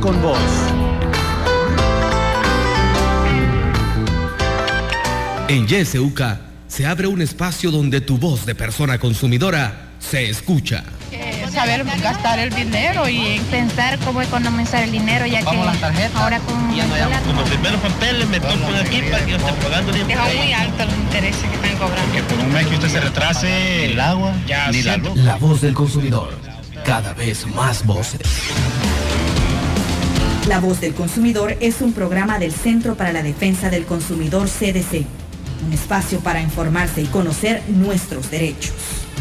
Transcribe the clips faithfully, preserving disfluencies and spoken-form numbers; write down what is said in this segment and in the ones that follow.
con vos. En Y S U C A se abre un espacio donde tu voz de persona consumidora se escucha. Eh, saber gastar el dinero y pensar cómo economizar el dinero, ya que ahora con ya no hay, con los primeros papeles me tocan aquí para que yo esté pagando. Deja muy alto los intereses que están cobrando. Que por un mes que usted se retrase, el agua, ya ni la, la voz del consumidor, cada vez más voces. La Voz del Consumidor es un programa del Centro para la Defensa del Consumidor C D C, un espacio para informarse y conocer nuestros derechos.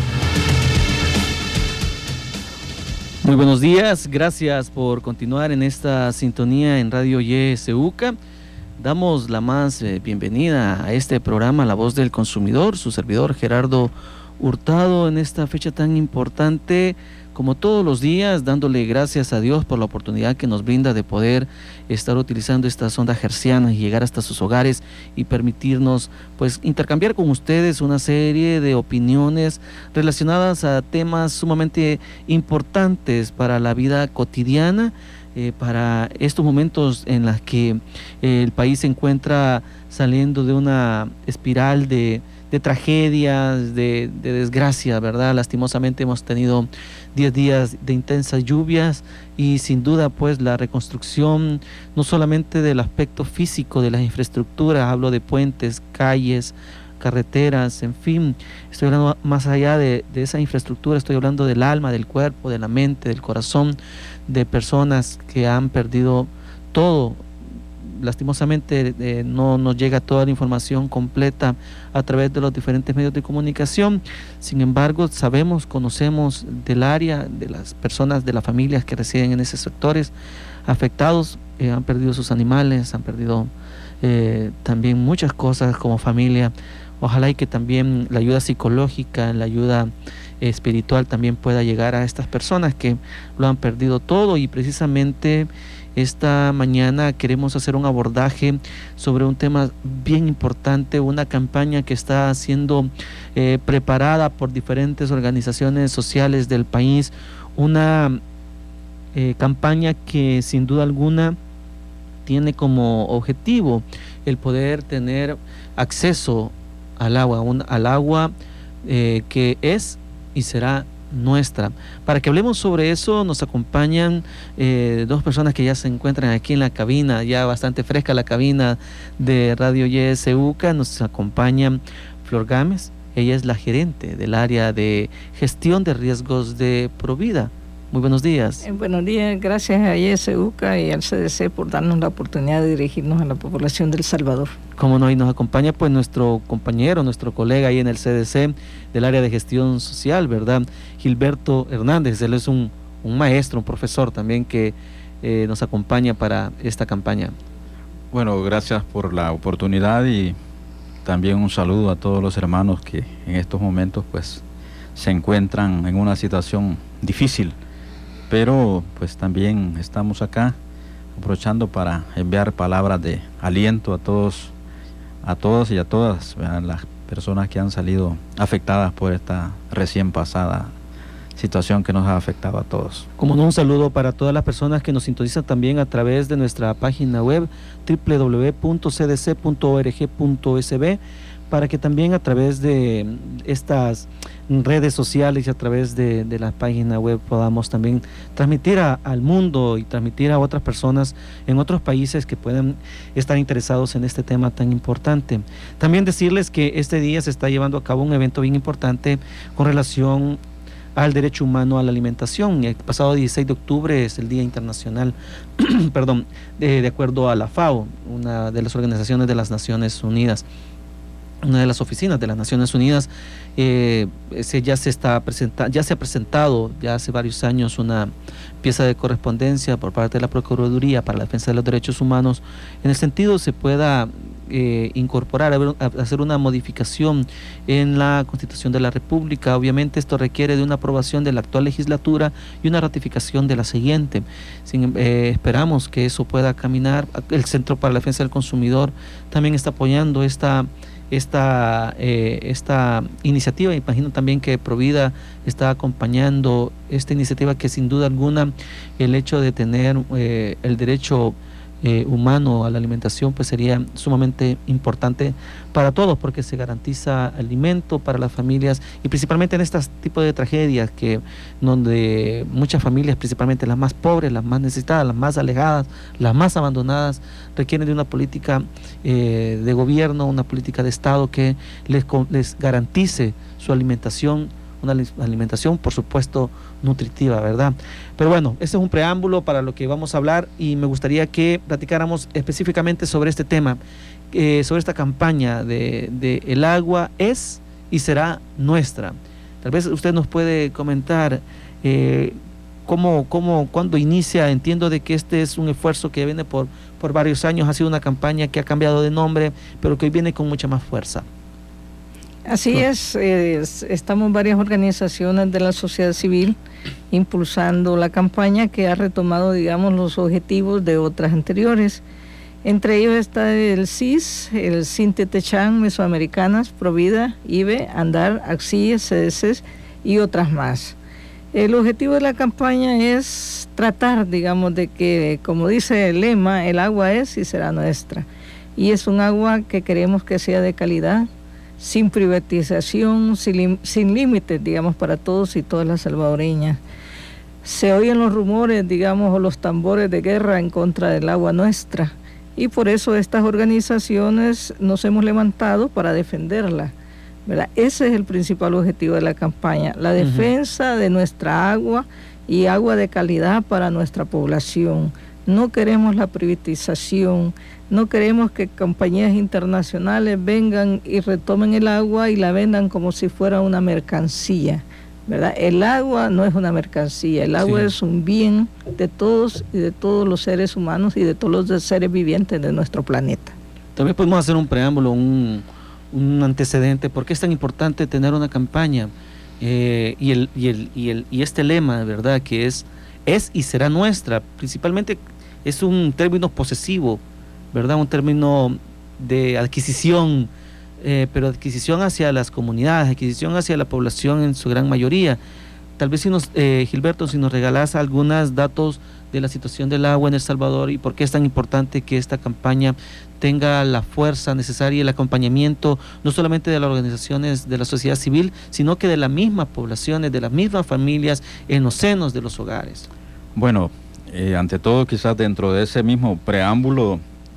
Muy buenos días, gracias por continuar en esta sintonía en Radio Y S U C A. Damos la más eh, bienvenida a este programa La Voz del Consumidor, su servidor Gerardo Hurtado, en esta fecha tan importante, como todos los días, dándole gracias a Dios por la oportunidad que nos brinda de poder estar utilizando estas ondas hercianas y llegar hasta sus hogares y permitirnos pues intercambiar con ustedes una serie de opiniones relacionadas a temas sumamente importantes para la vida cotidiana, eh, para estos momentos en los que eh, el país se encuentra saliendo de una espiral de de tragedias, de, de desgracia, ¿verdad? Lastimosamente hemos tenido diez días de intensas lluvias y sin duda pues la reconstrucción no solamente del aspecto físico de las infraestructuras, hablo de puentes, calles, carreteras, en fin, estoy hablando más allá de, de esa infraestructura, estoy hablando del alma, del cuerpo, de la mente, del corazón, de personas que han perdido todo. Lastimosamente eh, no nos llega toda la información completa a través de los diferentes medios de comunicación. Sin embargo, sabemos, conocemos del área, de las personas, de las familias que residen en esos sectores afectados, eh, han perdido sus animales, han perdido eh, también muchas cosas como familia. Ojalá y que también la ayuda psicológica, la ayuda espiritual también pueda llegar a estas personas que lo han perdido todo. Y precisamente esta mañana queremos hacer un abordaje sobre un tema bien importante, una campaña que está siendo eh, preparada por diferentes organizaciones sociales del país, una eh, campaña que sin duda alguna tiene como objetivo el poder tener acceso al agua, un, al agua eh, que es y será nuestra. Para que hablemos sobre eso nos acompañan eh, dos personas que ya se encuentran aquí en la cabina, ya bastante fresca la cabina de Radio Y S U C A. Nos acompaña Flor Gámez, ella es la gerente del área de gestión de riesgos de Provida. Muy buenos días. Eh, buenos días, gracias a Y S U C A y al C D C por darnos la oportunidad de dirigirnos a la población de El Salvador. Como no, y nos acompaña pues nuestro compañero, nuestro colega ahí en el C D C del área de gestión social, ¿verdad? Gilberto Hernández, él es un, un maestro, un profesor también que eh, nos acompaña para esta campaña. Bueno, gracias por la oportunidad y también un saludo a todos los hermanos que en estos momentos pues se encuentran en una situación difícil, pero pues también estamos acá aprovechando para enviar palabras de aliento a todos, a todos y a todas, ¿verdad?, las personas que han salido afectadas por esta recién pasada situación que nos ha afectado a todos. Como no, un saludo para todas las personas que nos sintonizan también a través de nuestra página web doble u doble u doble u punto c d c punto org punto s b, para que también a través de estas redes sociales y a través de, de la página web podamos también transmitir a, al mundo y transmitir a otras personas en otros países que puedan estar interesados en este tema tan importante. También decirles que este día se está llevando a cabo un evento bien importante con relación al derecho humano a la alimentación. El pasado dieciséis de octubre es el Día Internacional, perdón, de, de acuerdo a la FAO, una de las organizaciones de las Naciones Unidas. Una de las oficinas de las Naciones Unidas, eh, ese ya se está presenta, ya se ha presentado ya hace varios años una pieza de correspondencia por parte de la Procuraduría para la Defensa de los Derechos Humanos, en el sentido se pueda eh, incorporar, a, a hacer una modificación en la Constitución de la República. Obviamente esto requiere de una aprobación de la actual legislatura y una ratificación de la siguiente. Sin, eh, esperamos que eso pueda caminar. El Centro para la Defensa del Consumidor también está apoyando esta esta, eh, esta iniciativa. Imagino también que Provida está acompañando esta iniciativa, que sin duda alguna el hecho de tener eh, el derecho eh, humano a la alimentación pues sería sumamente importante para todos, porque se garantiza alimento para las familias, y principalmente en estos tipos de tragedias que donde muchas familias, principalmente las más pobres, las más necesitadas, las más alejadas, las más abandonadas, requieren de una política eh, de gobierno, una política de Estado que les, les garantice su alimentación, una alimentación por supuesto nutritiva, ¿verdad? Pero bueno, este es un preámbulo para lo que vamos a hablar, y me gustaría que platicáramos específicamente sobre este tema, eh, sobre esta campaña de, de el agua es y será nuestra. Tal vez usted nos puede comentar eh, cómo, cómo, cuándo inicia. Entiendo de que este es un esfuerzo que viene por, por varios años, ha sido una campaña que ha cambiado de nombre, pero que hoy viene con mucha más fuerza. Así es, eh, estamos varias organizaciones de la sociedad civil impulsando la campaña, que ha retomado, digamos, los objetivos de otras anteriores. Entre ellos está el C I S, el Cintetechan, Mesoamericanas, Provida, I B E, Andar, Axi, C D C y otras más. El objetivo de la campaña es tratar, digamos, de que, como dice el lema, el agua es y será nuestra. Y es un agua que queremos que sea de calidad, sin privatización, sin, sin límites, digamos, para todos y todas las salvadoreñas. Se oyen los rumores, digamos, o los tambores de guerra en contra del agua nuestra, y por eso estas organizaciones nos hemos levantado para defenderla, ¿verdad? Ese es el principal objetivo de la campaña, la defensa uh-huh. de nuestra agua, y agua de calidad para nuestra población. No queremos la privatización, no queremos que compañías internacionales vengan y retomen el agua y la vendan como si fuera una mercancía, ¿verdad? El agua no es una mercancía, el agua sí. es un bien de todos y de todos los seres humanos y de todos los seres vivientes de nuestro planeta. También podemos hacer un preámbulo, un, un antecedente. ¿Por qué es tan importante tener una campaña? Eh, y, el, y, el, y, el, y este lema, ¿verdad?, que es, es y será nuestra, principalmente es un término posesivo, ¿verdad? Un término de adquisición, eh, pero adquisición hacia las comunidades, adquisición hacia la población en su gran mayoría. Tal vez si nos, eh, Gilberto, si nos regalas algunos datos de la situación del agua en El Salvador y por qué es tan importante que esta campaña tenga la fuerza necesaria y el acompañamiento no solamente de las organizaciones de la sociedad civil, sino que de las mismas poblaciones, de las mismas familias en los senos de los hogares. Bueno, eh, ante todo, quizás dentro de ese mismo preámbulo,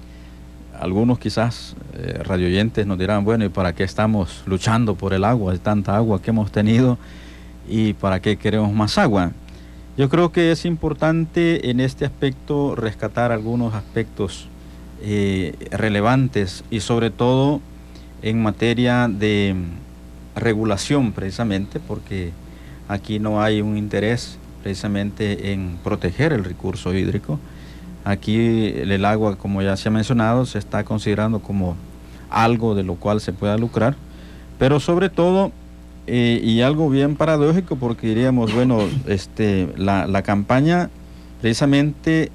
algunos quizás eh, radioyentes nos dirán, bueno, ¿y para qué estamos luchando por el agua? Es tanta agua que hemos tenido, ¿y para qué queremos más agua? Yo creo que es importante en este aspecto rescatar algunos aspectos eh, relevantes, y sobre todo en materia de regulación, precisamente, porque aquí no hay un interés precisamente en proteger el recurso hídrico. Aquí el agua, como ya se ha mencionado, se está considerando como algo de lo cual se pueda lucrar, pero sobre todo, eh, y algo bien paradójico, porque diríamos, bueno, este, la, la campaña precisamente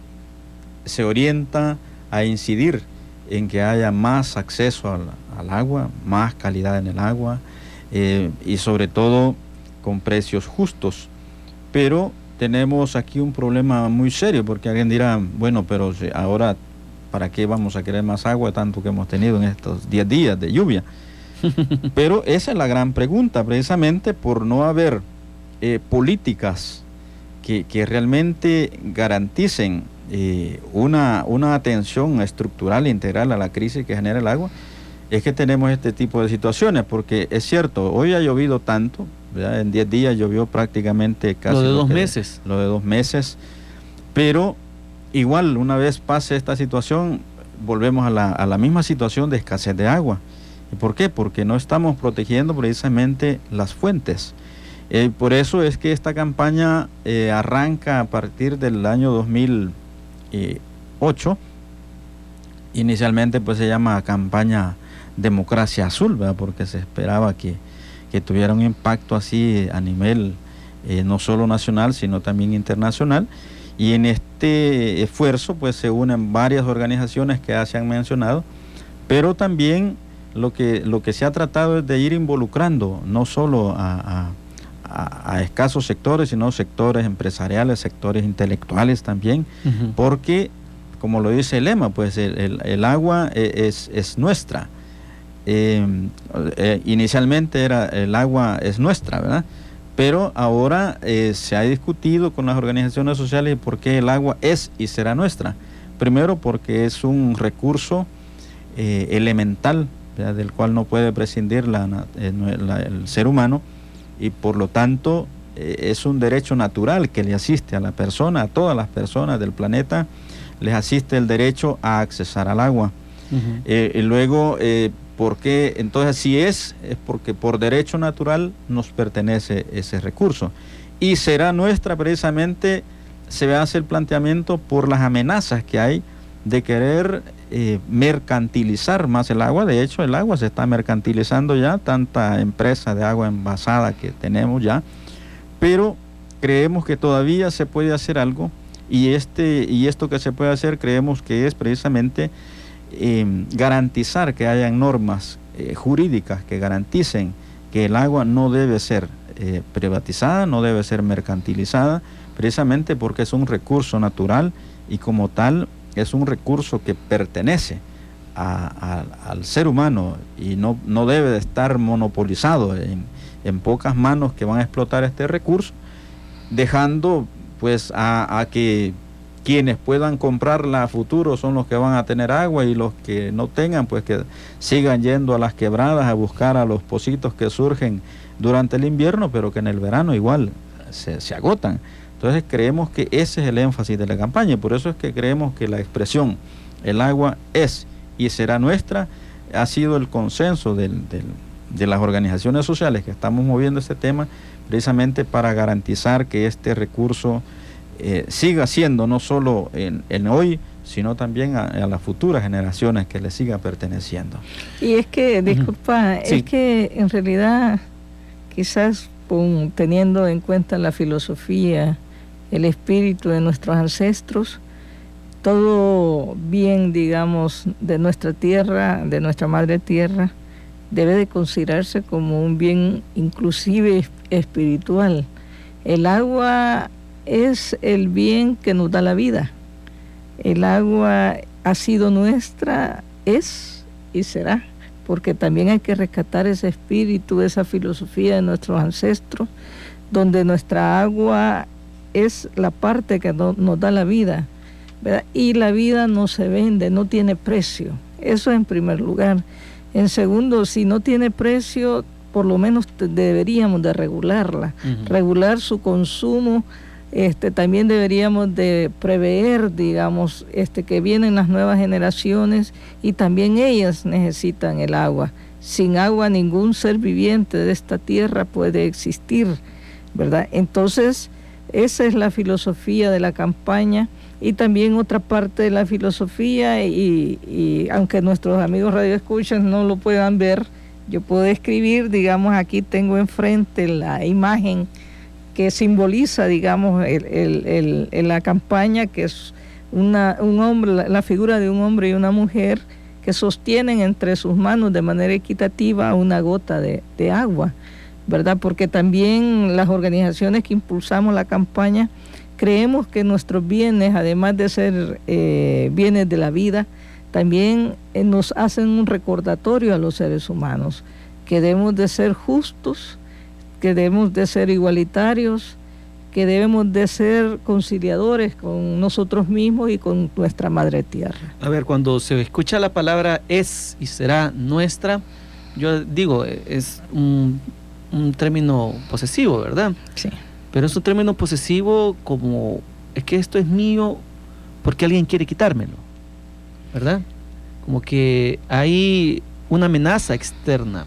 se orienta a incidir en que haya más acceso al, al agua, más calidad en el agua, eh, y sobre todo con precios justos. Pero tenemos aquí un problema muy serio, porque alguien dirá, bueno, pero ahora, ¿para qué vamos a querer más agua tanto que hemos tenido en estos diez días de lluvia? Pero esa es la gran pregunta, precisamente por no haber eh, políticas que, que realmente garanticen eh, una, una atención estructural e integral a la crisis que genera el agua, es que tenemos este tipo de situaciones, porque es cierto, hoy ha llovido tanto, ¿verdad? En diez días llovió prácticamente casi... Lo de dos lo que, meses. Lo de dos meses, pero igual una vez pase esta situación, volvemos a la, a la misma situación de escasez de agua. ¿Y por qué? Porque no estamos protegiendo precisamente las fuentes. Eh, por eso es que esta campaña eh, arranca a partir del año dos mil ocho. Inicialmente pues se llama campaña Democracia Azul, ¿verdad? Porque se esperaba que, que tuviera un impacto así a nivel eh, no solo nacional, sino también internacional. Y en este esfuerzo pues se unen varias organizaciones que ya se han mencionado, pero también lo que, lo que se ha tratado es de ir involucrando no solo a, a, a escasos sectores, sino sectores empresariales, sectores intelectuales también, uh-huh. porque, como lo dice el lema, pues el, el, el agua es, es nuestra. Eh, eh, inicialmente era el agua es nuestra, ¿verdad? Pero ahora eh, se ha discutido con las organizaciones sociales por qué el agua es y será nuestra. Primero porque es un recurso eh, elemental, ¿verdad?, del cual no puede prescindir la, la, el ser humano, y por lo tanto eh, es un derecho natural que le asiste a la persona, a todas las personas del planeta, les asiste el derecho a accesar al agua. Uh-huh. eh, y luego, eh, ¿por qué? Entonces, si es, es porque por derecho natural nos pertenece ese recurso. Y será nuestra precisamente, se hace el planteamiento por las amenazas que hay de querer eh, mercantilizar más el agua. De hecho, el agua se está mercantilizando ya, tanta empresa de agua envasada que tenemos ya, pero creemos que todavía se puede hacer algo, y, este, y esto que se puede hacer creemos que es precisamente Eh, garantizar que hayan normas eh, jurídicas que garanticen que el agua no debe ser eh, privatizada, no debe ser mercantilizada, precisamente porque es un recurso natural y como tal es un recurso que pertenece a, a, al ser humano y no, no debe de estar monopolizado en, en pocas manos que van a explotar este recurso, dejando pues a, a que quienes puedan comprarla a futuro son los que van a tener agua, y los que no tengan, pues que sigan yendo a las quebradas a buscar a los pocitos que surgen durante el invierno, pero que en el verano igual se, se agotan. Entonces creemos que ese es el énfasis de la campaña, y por eso es que creemos que la expresión el agua es y será nuestra ha sido el consenso del, del, de las organizaciones sociales que estamos moviendo este tema, precisamente para garantizar que este recurso Eh, siga siendo no solo en, en hoy, sino también a, a las futuras generaciones, que le siga perteneciendo. Y es que, disculpa, uh-huh. sí. es que en realidad quizás um, teniendo en cuenta la filosofía, el espíritu de nuestros ancestros, todo bien, digamos, de nuestra tierra, de nuestra madre tierra, debe de considerarse como un bien inclusive espiritual. El agua es el bien que nos da la vida. El agua ha sido nuestra, es y será, porque también hay que rescatar ese espíritu, esa filosofía de nuestros ancestros, donde nuestra agua es la parte que no, nos da la vida, ¿verdad? Y la vida no se vende, no tiene precio. Eso en primer lugar. En segundo, si no tiene precio, por lo menos deberíamos de regularla, uh-huh. regular su consumo. Este, también deberíamos de prever, digamos, este, que vienen las nuevas generaciones y también ellas necesitan el agua. Sin agua ningún ser viviente de esta tierra puede existir, ¿verdad? Entonces, esa es la filosofía de la campaña, y también otra parte de la filosofía, y, y aunque nuestros amigos radioescuchas no lo puedan ver, yo puedo escribir, digamos, aquí tengo enfrente la imagen que simboliza, digamos, el, el, el, el, la campaña, que es una, un hombre, la, la figura de un hombre y una mujer que sostienen entre sus manos de manera equitativa una gota de, de agua, ¿verdad? Porque también las organizaciones que impulsamos la campaña creemos que nuestros bienes, además de ser eh, bienes de la vida, también eh, nos hacen un recordatorio a los seres humanos que debemos de ser justos, que debemos de ser igualitarios, que debemos de ser conciliadores con nosotros mismos y con nuestra madre tierra. A ver, cuando se escucha la palabra es y será nuestra, yo digo, es un, un término posesivo, ¿verdad? Sí. Pero es un término posesivo como, es que esto es mío porque alguien quiere quitármelo, ¿verdad? Como que hay una amenaza externa.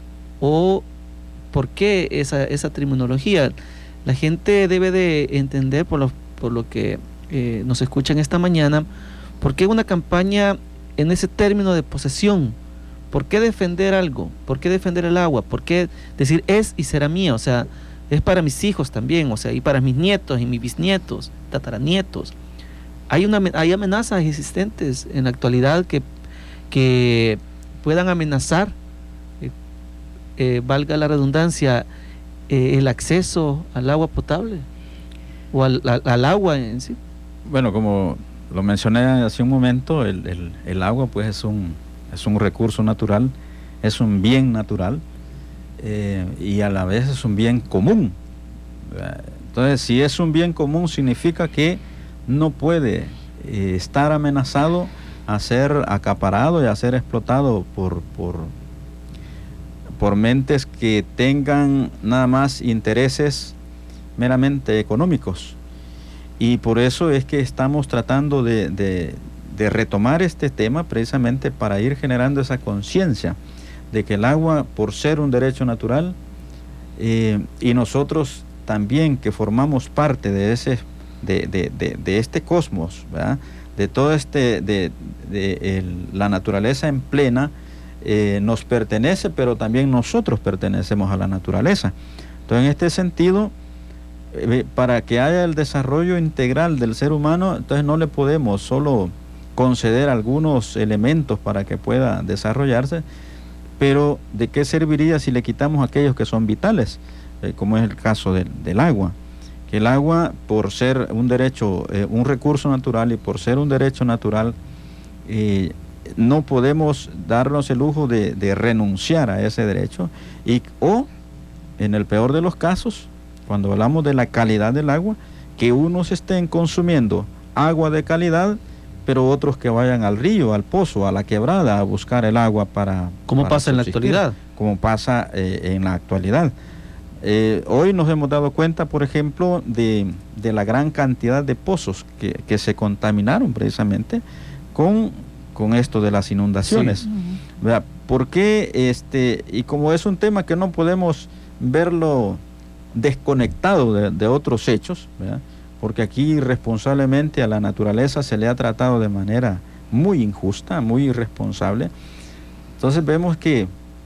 O ¿por qué esa, esa terminología? La gente debe de entender, por lo, por lo que eh, nos escuchan esta mañana, ¿por qué una campaña en ese término de posesión? ¿Por qué defender algo? ¿Por qué defender el agua? ¿Por qué decir es y será mía? O sea, es para mis hijos también, o sea, y para mis nietos y mis bisnietos, tataranietos. Hay, una, hay amenazas existentes en la actualidad que, que puedan amenazar, eh, eh, valga la redundancia, eh, el acceso al agua potable o al, al, al agua en sí. Bueno, como lo mencioné hace un momento, el, el, el agua pues es un, es un recurso natural, es un bien natural, eh, y a la vez es un bien común. Entonces, si es un bien común, significa que no puede eh, estar amenazado a ser acaparado y a ser explotado por, por, por mentes que tengan nada más intereses meramente económicos. Y por eso es que estamos tratando de, de, de retomar este tema, precisamente para ir generando esa conciencia de que el agua, por ser un derecho natural, eh, y nosotros también que formamos parte de ese de, de, de, de este cosmos, ¿verdad?, de todo este de, de el, la naturaleza en plena, eh, nos pertenece, pero también nosotros pertenecemos a la naturaleza. Entonces, en este sentido, eh, para que haya el desarrollo integral del ser humano, entonces no le podemos solo conceder algunos elementos para que pueda desarrollarse, pero ¿de qué serviría si le quitamos aquellos que son vitales? Eh, como es el caso del, del agua, que el agua, por ser un derecho, eh, un recurso natural, y por ser un derecho natural, eh, no podemos darnos el lujo de, de renunciar a ese derecho, y o en el peor de los casos, cuando hablamos de la calidad del agua, que unos estén consumiendo agua de calidad, pero otros que vayan al río, al pozo, a la quebrada a buscar el agua para... ¿Cómo para pasa en la subsistir, actualidad? Como pasa eh, en la actualidad. Eh, hoy nos hemos dado cuenta, por ejemplo, de, de la gran cantidad de pozos que, que se contaminaron precisamente con, con esto de las inundaciones. Sí. ¿Verdad? ¿Por qué? Este, y como es un tema que no podemos verlo desconectado de, de otros hechos, ¿verdad?, porque aquí irresponsablemente a la naturaleza se le ha tratado de manera muy injusta, muy irresponsable. Entonces vemos que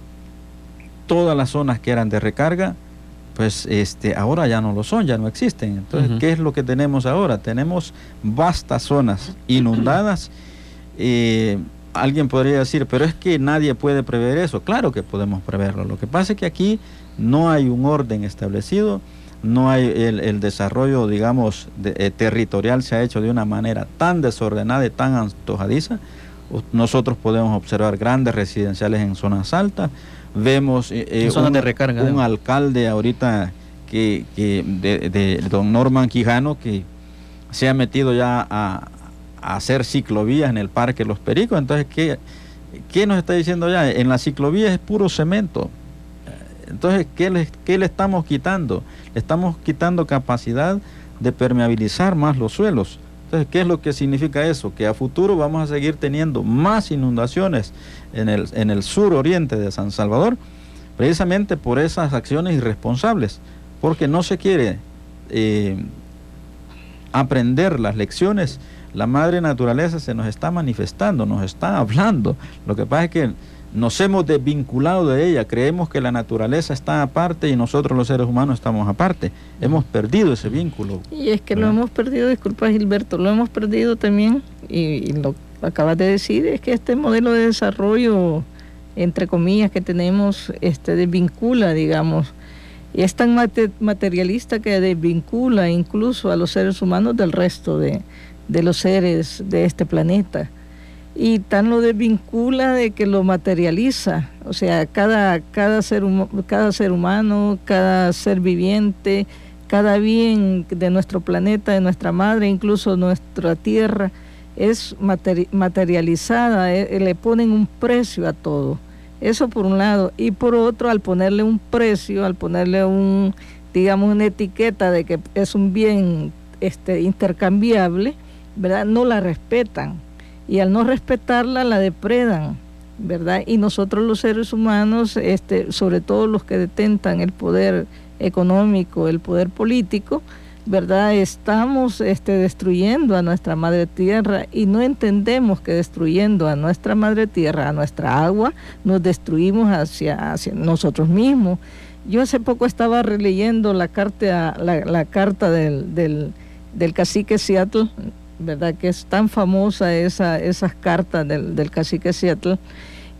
todas las zonas que eran de recarga, pues este, ahora ya no lo son, ya no existen. Entonces, uh-huh. ¿qué es lo que tenemos ahora? Tenemos vastas zonas inundadas. Eh, alguien podría decir, pero es que nadie puede prever eso. Claro que podemos preverlo. Lo que pasa es que aquí no hay un orden establecido, no hay el, el desarrollo, digamos, de, eh, territorial se ha hecho de una manera tan desordenada y tan antojadiza. Nosotros podemos observar grandes residenciales en zonas altas. Vemos eh, zonas un, de recarga, un ¿eh? alcalde ahorita que, que de, de don Norman Quijano, que se ha metido ya a, a hacer ciclovías en el Parque Los Pericos. Entonces, ¿qué, qué nos está diciendo ya? En las ciclovías es puro cemento. Entonces, ¿qué le, qué le estamos quitando? Le estamos quitando capacidad de permeabilizar más los suelos. Entonces, ¿qué es lo que significa eso? Que a futuro vamos a seguir teniendo más inundaciones en el, en el sur oriente de San Salvador, precisamente por esas acciones irresponsables, porque no se quiere eh, aprender las lecciones. La madre naturaleza se nos está manifestando, nos está hablando. Lo que pasa es que nos hemos desvinculado de ella, creemos que la naturaleza está aparte y nosotros los seres humanos estamos aparte. Hemos perdido ese vínculo. Y es que ¿verdad? Lo hemos perdido, disculpa Gilberto, lo hemos perdido también, y, y lo acabas de decir, es que este modelo de desarrollo, entre comillas, que tenemos, este desvincula, digamos, y es tan mate, materialista que desvincula incluso a los seres humanos del resto de, de los seres de este planeta. Y tan lo desvincula de que lo materializa, o sea, cada, cada, ser, hum, cada ser humano, cada ser viviente, cada bien de nuestro planeta, de nuestra madre, incluso nuestra tierra, es materi materializada, eh, le ponen un precio a todo. Eso por un lado. Y por otro, al ponerle un precio, al ponerle un, digamos, una etiqueta de que es un bien este, intercambiable, ¿verdad?, no la respetan. Y al no respetarla, la depredan, ¿verdad? Y nosotros los seres humanos, este, sobre todo los que detentan el poder económico, el poder político, ¿verdad?, estamos este, destruyendo a nuestra madre tierra, y no entendemos que destruyendo a nuestra madre tierra, a nuestra agua, nos destruimos hacia, hacia nosotros mismos. Yo hace poco estaba releyendo la carta, la, la carta del, del, del cacique Seattle, ¿verdad?, que es tan famosa esa, esas cartas del, del cacique Seattle,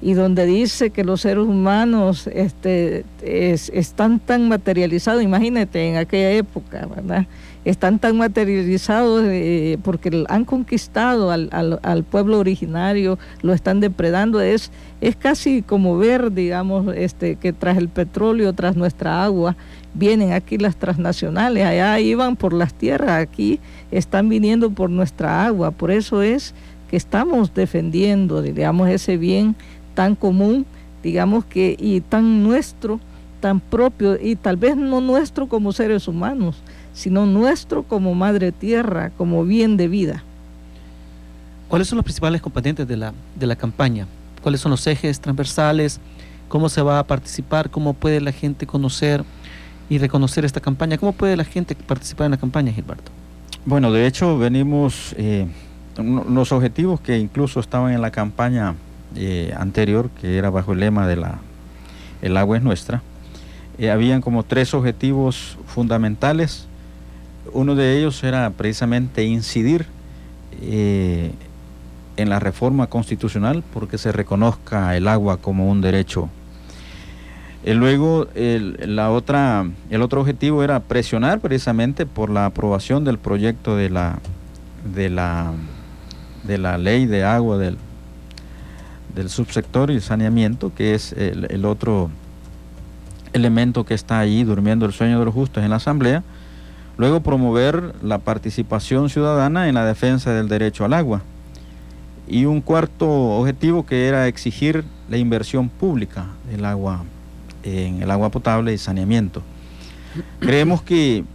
y donde dice que los seres humanos este, es, están tan materializados, imagínate en aquella época, ¿verdad? Están tan materializados eh, porque han conquistado al, al, al pueblo originario, lo están depredando. Es, es casi como ver, digamos, este, que tras el petróleo, tras nuestra agua, vienen aquí las transnacionales. Allá iban por las tierras, aquí están viniendo por nuestra agua. Por eso es que estamos defendiendo, digamos, ese bien tan común, digamos que, y tan nuestro, tan propio, y tal vez no nuestro como seres humanos, sino nuestro como madre tierra, como bien de vida. ¿Cuáles son los principales componentes de la, de la campaña? ¿Cuáles son los ejes transversales? ¿Cómo se va a participar? ¿Cómo puede la gente conocer y reconocer esta campaña? ¿Cómo puede la gente participar en la campaña, Gilberto? Bueno, de hecho venimos, eh, los objetivos que incluso estaban en la campaña eh, anterior, que era bajo el lema de la el agua es nuestra, eh, habían como tres objetivos fundamentales. Uno de ellos era precisamente incidir eh, en la reforma constitucional porque se reconozca el agua como un derecho. Eh, luego el, la otra, el otro objetivo era presionar precisamente por la aprobación del proyecto de la, de la, de la ley de agua del, del subsector y saneamiento, que es el, el otro elemento que está ahí durmiendo el sueño de los justos en la Asamblea. Luego promover la participación ciudadana en la defensa del derecho al agua. Y un cuarto objetivo que era exigir la inversión pública del agua, en el agua potable y saneamiento. Creemos que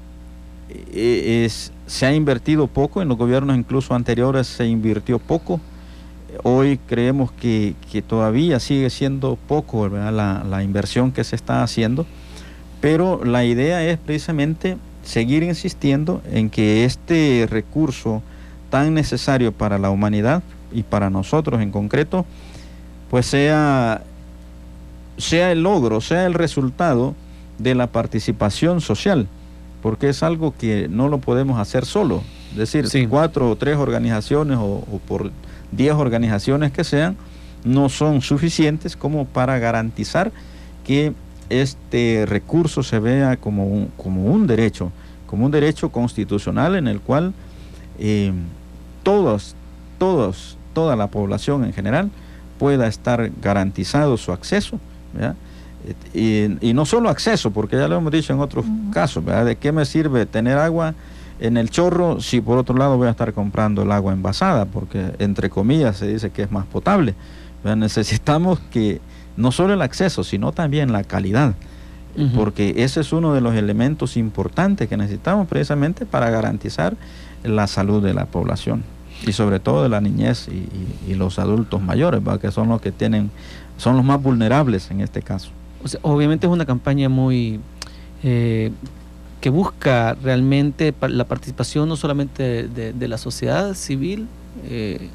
es, se ha invertido poco, en los gobiernos incluso anteriores se invirtió poco. Hoy creemos que, que todavía sigue siendo poco, ¿verdad? La, la inversión que se está haciendo, pero la idea es precisamente seguir insistiendo en que este recurso tan necesario para la humanidad y para nosotros en concreto, pues sea, sea el logro, sea el resultado de la participación social, porque es algo que no lo podemos hacer solo. Es decir, sí. cuatro o tres organizaciones o, o por diez organizaciones que sean, no son suficientes como para garantizar que este recurso se vea como un, como un derecho, como un derecho constitucional en el cual eh, todos, todos, toda la población en general pueda estar garantizado su acceso, ¿verdad? Y, y no solo acceso, porque ya lo hemos dicho en otros uh-huh. casos, ¿verdad? ¿De qué me sirve tener agua en el chorro si por otro lado voy a estar comprando el agua envasada? Porque entre comillas se dice que es más potable, ¿verdad? Necesitamos que no solo el acceso, sino también la calidad, uh-huh. porque ese es uno de los elementos importantes que necesitamos precisamente para garantizar la salud de la población y sobre todo de la niñez y, y, y los adultos mayores, ¿verdad? Que son los que tienen, son los más vulnerables en este caso. O sea, obviamente es una campaña muy eh, que busca realmente la participación no solamente de, de, de la sociedad civil eh,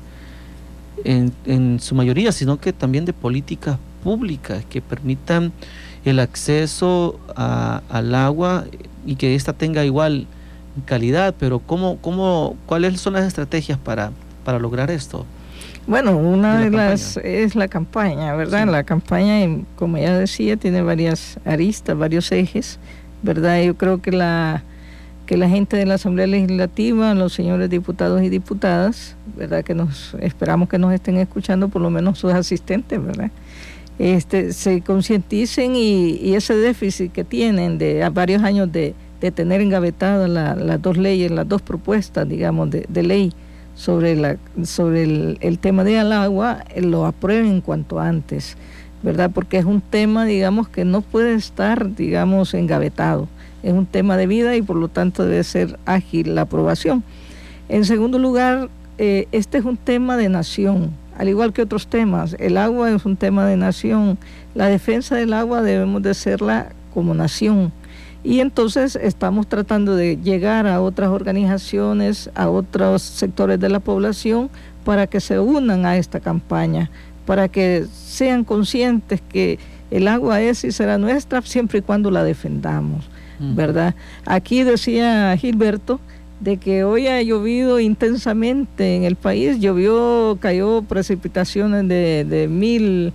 en, en su mayoría, sino que también de políticas públicas que permitan el acceso a, al agua y que ésta tenga igual calidad. Pero ¿cómo, cómo, ¿cuáles son las estrategias para, para lograr esto? Bueno, una de, de las es la campaña, ¿verdad? Sí. La campaña, como ya decía, tiene varias aristas, varios ejes, ¿verdad? Yo creo que la que la gente de la Asamblea Legislativa, los señores diputados y diputadas, ¿verdad? Que nos esperamos que nos estén escuchando, por lo menos sus asistentes, ¿verdad? Este, se concienticen y, y ese déficit que tienen de varios años de, de tener engavetadas la, las dos leyes, las dos propuestas, digamos, de, de ley sobre la sobre el, el tema del agua, lo aprueben cuanto antes, ¿verdad? Porque es un tema, digamos, que no puede estar, digamos, engavetado. Es un tema de vida y por lo tanto debe ser ágil la aprobación. En segundo lugar, eh, este es un tema de nación, al igual que otros temas. El agua es un tema de nación. La defensa del agua debemos de hacerla como nación. Y entonces estamos tratando de llegar a otras organizaciones, a otros sectores de la población, para que se unan a esta campaña, para que sean conscientes que el agua es y será nuestra siempre y cuando la defendamos, ¿verdad? Aquí decía Gilberto de que hoy ha llovido intensamente en el país, llovió, cayó precipitaciones de, de mil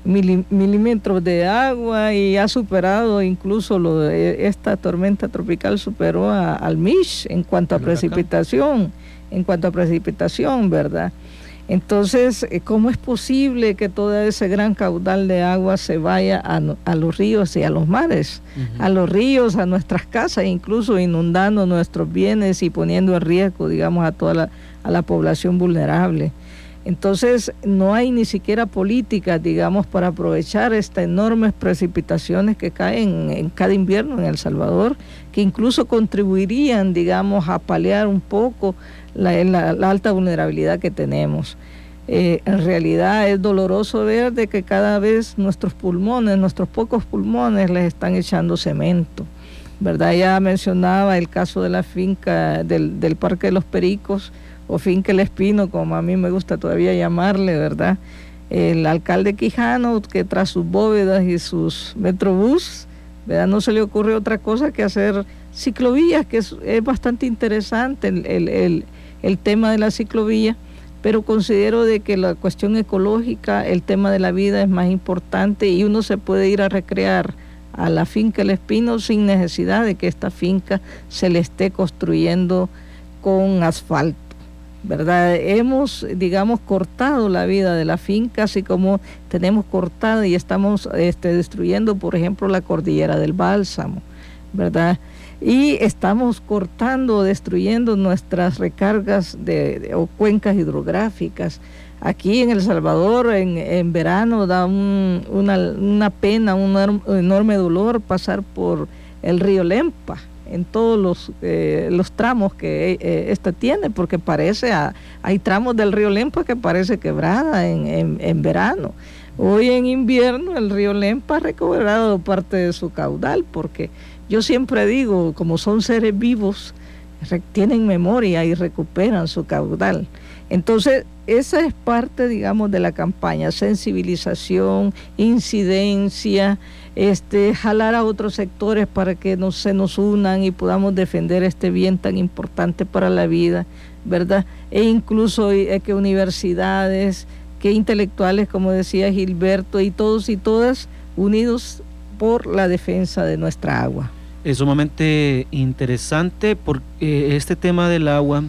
mili, milímetros de agua y ha superado incluso lo de esta tormenta tropical, superó a, al Mish en cuanto a precipitación, en cuanto a precipitación, ¿verdad? Entonces, ¿cómo es posible que todo ese gran caudal de agua se vaya a, a los ríos y a los mares? Uh-huh. A los ríos, a nuestras casas, incluso inundando nuestros bienes y poniendo en riesgo, digamos, a toda la, a la población vulnerable. Entonces, no hay ni siquiera políticas, digamos, para aprovechar estas enormes precipitaciones que caen en cada invierno en El Salvador, que incluso contribuirían, digamos, a paliar un poco la, la, la alta vulnerabilidad que tenemos. Eh, en realidad es doloroso ver de que cada vez nuestros pulmones, nuestros pocos pulmones les están echando cemento, ¿verdad? Ya mencionaba el caso de la finca del, del Parque de los Pericos, o Finca El Espino, como a mí me gusta todavía llamarle, ¿verdad? El alcalde Quijano, que tras sus bóvedas y sus metrobús, ¿verdad?, no se le ocurre otra cosa que hacer ciclovías, que es, es bastante interesante el, el, el, el tema de la ciclovía, pero considero de que la cuestión ecológica, el tema de la vida es más importante y uno se puede ir a recrear a la Finca El Espino sin necesidad de que esta finca se le esté construyendo con asfalto, ¿verdad? Hemos, digamos, cortado la vida de la finca, así como tenemos cortada y estamos este, destruyendo, por ejemplo, la cordillera del Bálsamo, ¿verdad? Y estamos cortando, destruyendo nuestras recargas de, de, o cuencas hidrográficas. Aquí en El Salvador, en, en verano, da un, una, una pena, un enorme dolor pasar por el río Lempa, en todos los, eh, los tramos que eh, esta tiene, porque parece, a, hay tramos del río Lempa que parece quebrada en, en, en verano. Hoy en invierno el río Lempa ha recobrado parte de su caudal, porque yo siempre digo, como son seres vivos, tienen memoria y recuperan su caudal. Entonces, esa es parte, digamos, de la campaña, sensibilización, incidencia, este, jalar a otros sectores para que nos, se nos unan y podamos defender este bien tan importante para la vida, ¿verdad? E incluso eh, que universidades, que intelectuales, como decía Gilberto, y todos y todas unidos por la defensa de nuestra agua. Es sumamente interesante porque este tema del agua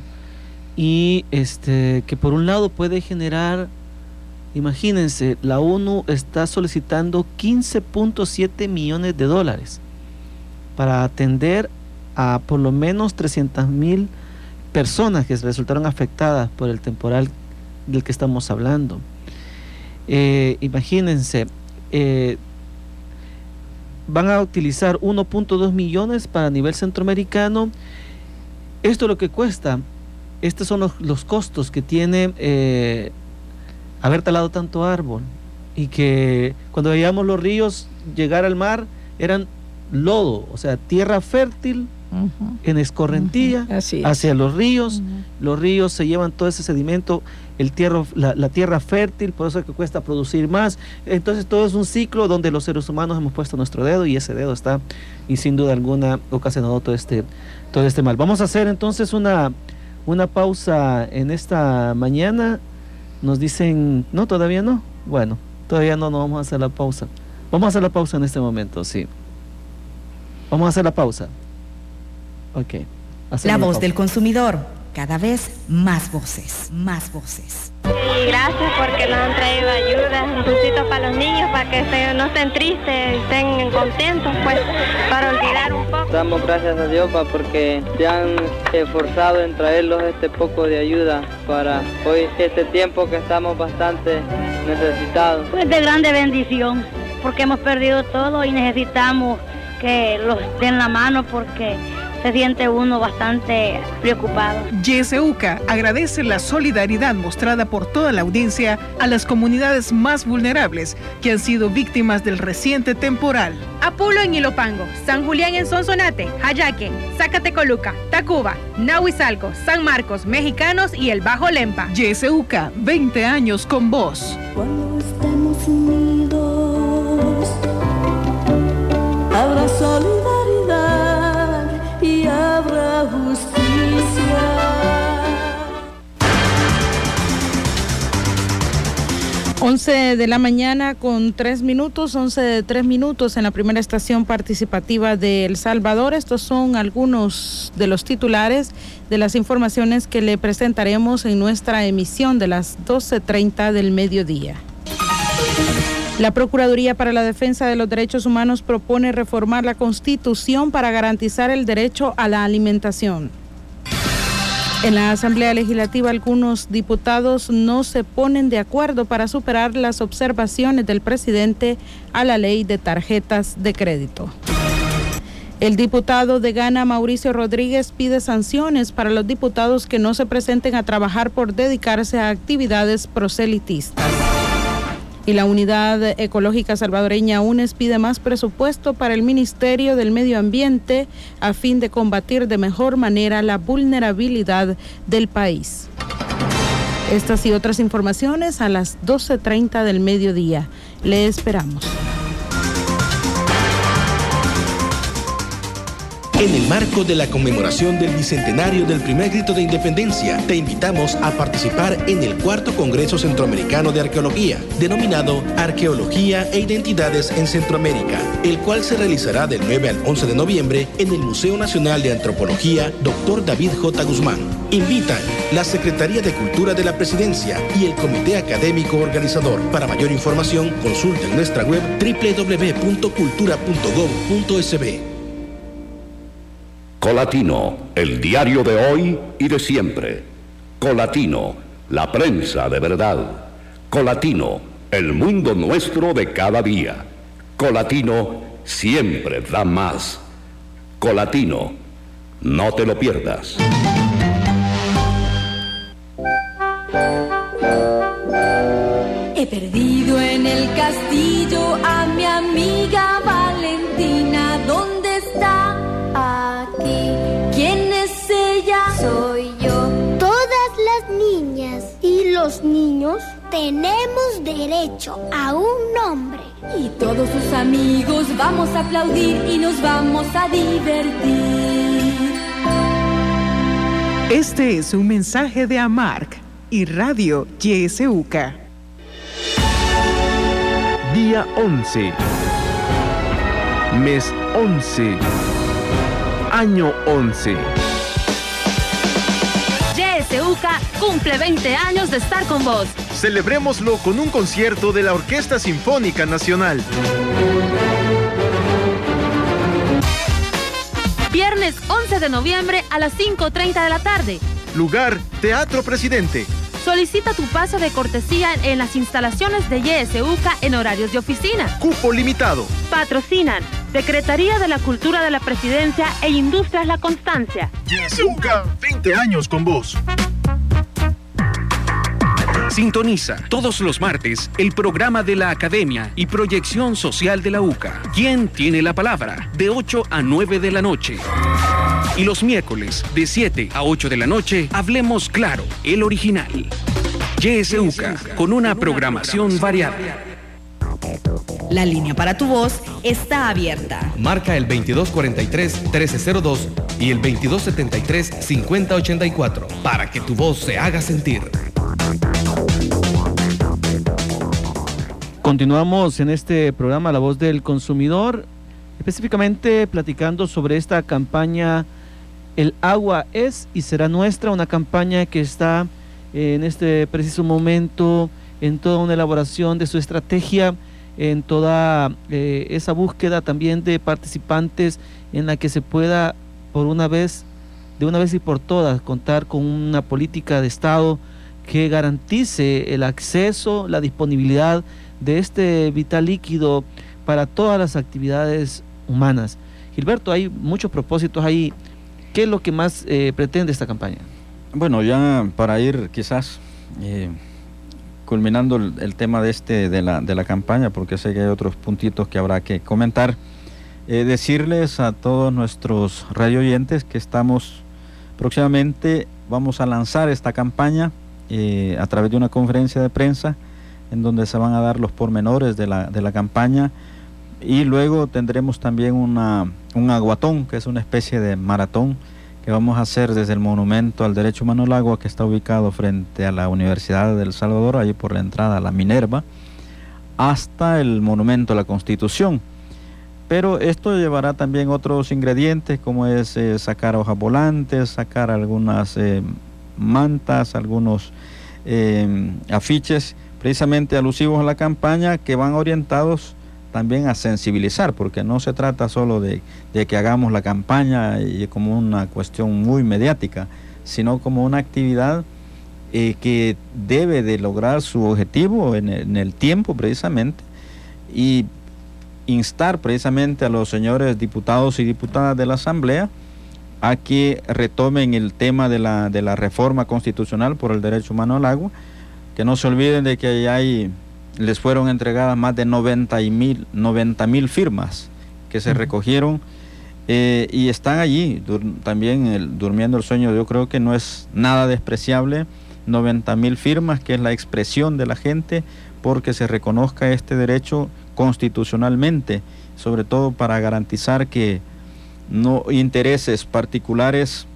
y este que por un lado puede generar, imagínense, la ONU está solicitando quince punto siete millones de dólares para atender a por lo menos trescientas mil personas que resultaron afectadas por el temporal del que estamos hablando. Eh, imagínense, eh, van a utilizar uno punto dos millones para nivel centroamericano. Esto es lo que cuesta. Estos son los, los costos que tiene eh, haber talado tanto árbol, y que cuando veíamos los ríos llegar al mar eran lodo, o sea, tierra fértil uh-huh. en escorrentía uh-huh. hacia los ríos. Uh-huh. Los ríos se llevan todo ese sedimento, el tierra, la, la tierra fértil, por eso es que cuesta producir más. Entonces todo es un ciclo donde los seres humanos hemos puesto nuestro dedo, y ese dedo está, y sin duda alguna, ocasionado todo este, todo este mal. Vamos a hacer entonces una, una pausa en esta mañana. Nos dicen, no, todavía no. Bueno, todavía no, no vamos a hacer la pausa. Vamos a hacer la pausa en este momento, sí. Vamos a hacer la pausa. Ok. La voz del consumidor. Cada vez más voces, más voces. Y gracias porque nos han traído ayuda, dulcitos para los niños, para que se, no estén tristes, estén contentos, pues, para olvidar un poco. Damos gracias a Dios, pa, porque se han esforzado en traerlos este poco de ayuda para hoy, este tiempo que estamos bastante necesitados. Pues de grande bendición, porque hemos perdido todo y necesitamos que los den la mano, porque se siente uno bastante preocupado. YesEUCA agradece la solidaridad mostrada por toda la audiencia a las comunidades más vulnerables que han sido víctimas del reciente temporal. Apulo en Ilopango, San Julián en Sonsonate, Jayaque, Zacatecoluca, Tacuba, Nahuizalco, San Marcos, Mexicanos y el Bajo Lempa. YesEUCA, veinte años con vos. Cuando estamos unidos, habrá solidaridad y habrá justicia. once de la mañana con tres minutos, once de tres minutos en la primera estación participativa de El Salvador. Estos son algunos de los titulares de las informaciones que le presentaremos en nuestra emisión de las doce treinta del mediodía. La Procuraduría para la Defensa de los Derechos Humanos propone reformar la Constitución para garantizar el derecho a la alimentación. En la Asamblea Legislativa, algunos diputados no se ponen de acuerdo para superar las observaciones del presidente a la ley de tarjetas de crédito. El diputado de Ghana, Mauricio Rodríguez, pide sanciones para los diputados que no se presenten a trabajar por dedicarse a actividades proselitistas. Y la Unidad Ecológica Salvadoreña, UNES, pide más presupuesto para el Ministerio del Medio Ambiente a fin de combatir de mejor manera la vulnerabilidad del país. Estas y otras informaciones a las doce treinta del mediodía. Le esperamos. En el marco de la conmemoración del bicentenario del primer grito de independencia, te invitamos a participar en el cuarto Congreso Centroamericano de Arqueología, denominado Arqueología e Identidades en Centroamérica, el cual se realizará del nueve al once de noviembre en el Museo Nacional de Antropología doctor David J. Guzmán. Invitan la Secretaría de Cultura de la Presidencia y el Comité Académico Organizador. Para mayor información, consulta en nuestra web doble u doble u doble u punto cultura punto gob punto es be. Colatino, el diario de hoy y de siempre. Colatino, la prensa de verdad. Colatino, el mundo nuestro de cada día. Colatino, siempre da más. Colatino, no te lo pierdas. He perdido en el castillo a mi amiga Valentina. ¿Dónde está? Aquí. ¿Quién es ella? Soy yo. Todas las niñas y los niños tenemos derecho a un nombre. Y todos sus amigos vamos a aplaudir y nos vamos a divertir. Este es un mensaje de AMARC y Radio Y S U C A. Día once. Mes once. Año once. Y S U C A cumple veinte años de estar con vos. Celebrémoslo con un concierto de la Orquesta Sinfónica Nacional. Viernes once de noviembre a las cinco treinta de la tarde. Lugar, Teatro Presidente. Solicita tu pase de cortesía en las instalaciones de Y S U C A en horarios de oficina. Cupo limitado. Patrocinan Secretaría de la Cultura de la Presidencia e Industrias La Constancia. Y S U C A, veinte años con vos. Sintoniza todos los martes el programa de la Academia y Proyección Social de la U C A. ¿Quién tiene la palabra? De ocho a nueve de la noche. Y los miércoles, de siete a ocho de la noche, hablemos claro, el original. Y S U C A, con una programación variada. La línea para tu voz está abierta. Marca el veintidós cuarenta y tres, trece cero dos y el veintidós setenta y tres, cincuenta ochenta y cuatro para que tu voz se haga sentir. Continuamos en este programa La Voz del Consumidor, específicamente platicando sobre esta campaña El agua es y será nuestra, una campaña que está en este preciso momento en toda una elaboración de su estrategia, en toda eh, esa búsqueda también de participantes en la que se pueda por una vez, de una vez y por todas, contar con una política de Estado que garantice el acceso, la disponibilidad de este vital líquido para todas las actividades humanas. Gilberto, hay muchos propósitos ahí. ¿Qué es lo que más eh, pretende esta campaña? Bueno, ya para ir quizás eh, culminando el, el tema de este de la, de la campaña, porque sé que hay otros puntitos que habrá que comentar, eh, decirles a todos nuestros radio oyentes que estamos próximamente, vamos a lanzar esta campaña eh, a través de una conferencia de prensa en donde se van a dar los pormenores de la, de la campaña, y luego tendremos también una, un aguatón, que es una especie de maratón que vamos a hacer desde el Monumento al Derecho Humano al Agua, que está ubicado frente a la Universidad de El Salvador, ahí por la entrada a la Minerva, hasta el Monumento a la Constitución. Pero esto llevará también otros ingredientes, como es eh, sacar hojas volantes, sacar algunas eh, mantas, algunos eh, afiches, precisamente alusivos a la campaña, que van orientados también a sensibilizar, porque no se trata solo de, de que hagamos la campaña y como una cuestión muy mediática, sino como una actividad eh, que debe de lograr su objetivo en el, en el tiempo precisamente, y instar precisamente a los señores diputados y diputadas de la Asamblea a que retomen el tema de la, de la reforma constitucional por el derecho humano al agua, que no se olviden de que hay, les fueron entregadas más de noventa mil firmas que se recogieron eh, y están allí también el, durmiendo el sueño. Yo creo que no es nada despreciable, noventa mil firmas, que es la expresión de la gente porque se reconozca este derecho constitucionalmente, sobre todo para garantizar que no intereses particulares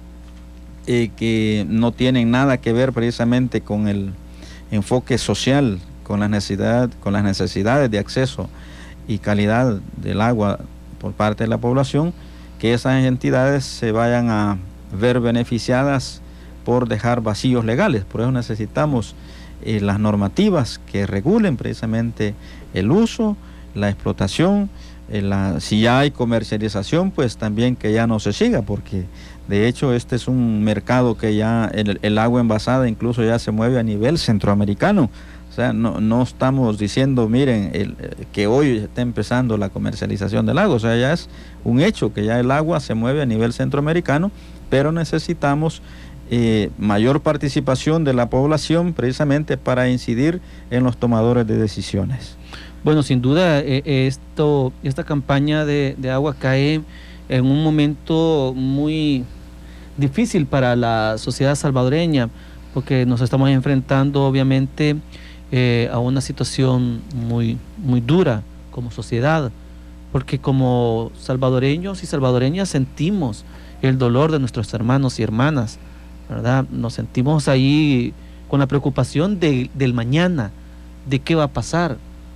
eh, que no tienen nada que ver precisamente con el enfoque social, con la necesidad, con las necesidades de acceso y calidad del agua por parte de la población, que esas entidades se vayan a ver beneficiadas por dejar vacíos legales. Por eso necesitamos eh, las normativas que regulen precisamente el uso, la explotación, eh, la, si ya hay comercialización, pues también que ya no se siga, porque de hecho este es un mercado que ya el, el agua envasada incluso ya se mueve a nivel centroamericano. O sea, no, no estamos diciendo, miren, el, que hoy está empezando la comercialización del agua. O sea, ya es un hecho que ya el agua se mueve a nivel centroamericano, pero necesitamos eh, mayor participación de la población precisamente para incidir en los tomadores de decisiones. Bueno, sin duda, eh, esto, esta campaña de, de agua cae en un momento muy difícil para la sociedad salvadoreña, porque nos estamos enfrentando obviamente eh, a una situación muy, muy dura como sociedad, porque como salvadoreños y salvadoreñas sentimos el dolor de nuestros hermanos y hermanas, ¿verdad? Nos sentimos ahí con la preocupación de, del mañana, de qué va a pasar,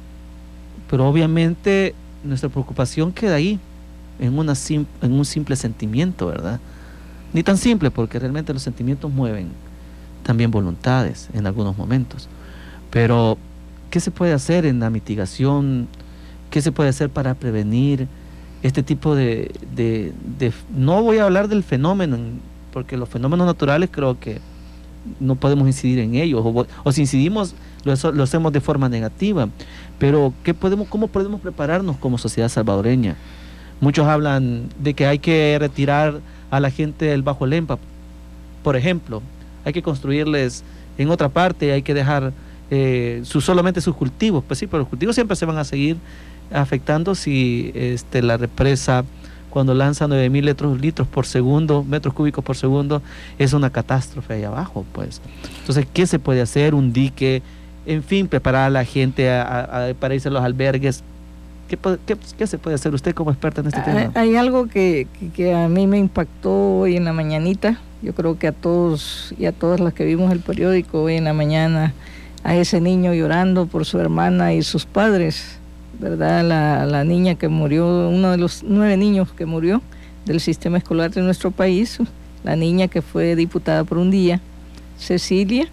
pero obviamente nuestra preocupación queda ahí, en, una sim, en un simple sentimiento, ¿verdad? Ni tan simple, porque realmente los sentimientos mueven también voluntades en algunos momentos. Pero, ¿qué se puede hacer en la mitigación? ¿Qué se puede hacer para prevenir este tipo de... de, de no voy a hablar del fenómeno, porque los fenómenos naturales creo que no podemos incidir en ellos, o, o si incidimos, lo, lo hacemos de forma negativa. Pero, ¿qué podemos, ¿cómo podemos prepararnos como sociedad salvadoreña? Muchos hablan de que hay que retirar a la gente del Bajo Lempa, por ejemplo. Hay que construirles en otra parte, hay que dejar eh, su, solamente sus cultivos. Pues sí, pero los cultivos siempre se van a seguir afectando si este, la represa, cuando lanza nueve mil litros, litros por segundo, metros cúbicos por segundo, es una catástrofe ahí abajo, pues. Entonces, ¿qué se puede hacer? Un dique, en fin, preparar a la gente a, a, a, para irse a los albergues. ¿Qué, qué, ¿Qué se puede hacer usted como experta en este hay, tema? Hay algo que, que, que a mí me impactó hoy en la mañanita. Yo creo que a todos y a todas las que vimos el periódico hoy en la mañana, a ese niño llorando por su hermana y sus padres, ¿verdad? La, la niña que murió, uno de los nueve niños que murió del sistema escolar de nuestro país, la niña que fue diputada por un día, Cecilia,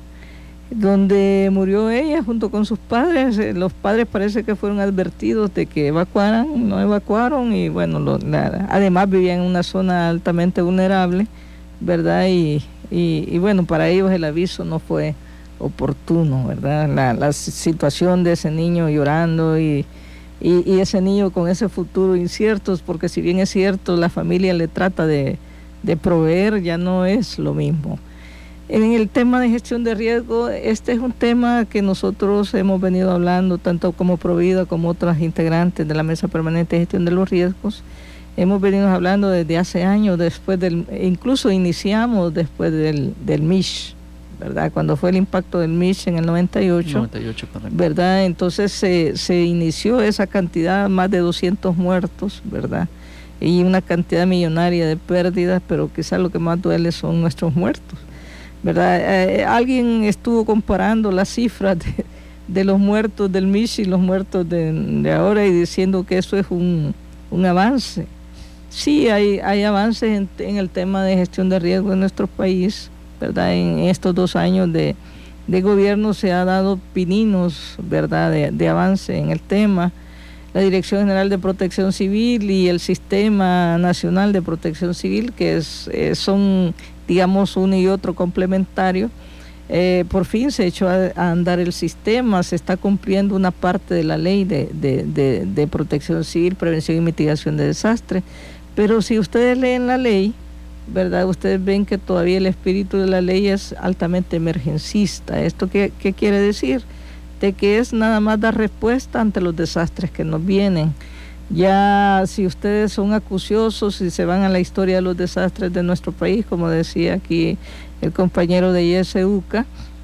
donde murió ella junto con sus padres. Los padres parece que fueron advertidos de que evacuaran, no evacuaron, y bueno, lo, la, además vivían en una zona altamente vulnerable, ¿verdad? Y, y, y bueno, para ellos el aviso no fue oportuno, ¿verdad? La, la situación de ese niño llorando y, y, y ese niño con ese futuro incierto, porque si bien es cierto, la familia le trata de, de proveer, ya no es lo mismo. En el tema de gestión de riesgo, este es un tema que nosotros hemos venido hablando, tanto como Provida como otras integrantes de la Mesa Permanente de Gestión de los Riesgos. Hemos venido hablando desde hace años, después del, incluso iniciamos después del, del M I S H, ¿verdad? Cuando fue el impacto del M I S H en el noventa y ocho, noventa y ocho, ¿verdad? Entonces se, se inició esa cantidad, más de doscientos muertos, ¿verdad? y una cantidad millonaria de pérdidas, pero quizás lo que más duele son nuestros muertos, ¿verdad? Eh, alguien estuvo comparando las cifras de, de los muertos del Michi y los muertos de, de ahora y diciendo que eso es un, un avance. Sí, hay, hay avances en, en el tema de gestión de riesgo en nuestro país, ¿verdad? En estos dos años de, de gobierno se ha dado pininos, ¿verdad?, de, de avance en el tema. La Dirección General de Protección Civil y el Sistema Nacional de Protección Civil, que es, eh, son, digamos, uno y otro complementario. Eh, por fin se echó a, a andar el sistema, se está cumpliendo una parte de la ley de, de, de, de protección civil, prevención y mitigación de desastres. Pero si ustedes leen la ley, ¿verdad?, ustedes ven que todavía el espíritu de la ley es altamente emergencista. ¿Esto qué, qué quiere decir? De que es nada más dar respuesta ante los desastres que nos vienen. Ya si ustedes son acuciosos y se van a la historia de los desastres de nuestro país, como decía aquí el compañero de I S U C A,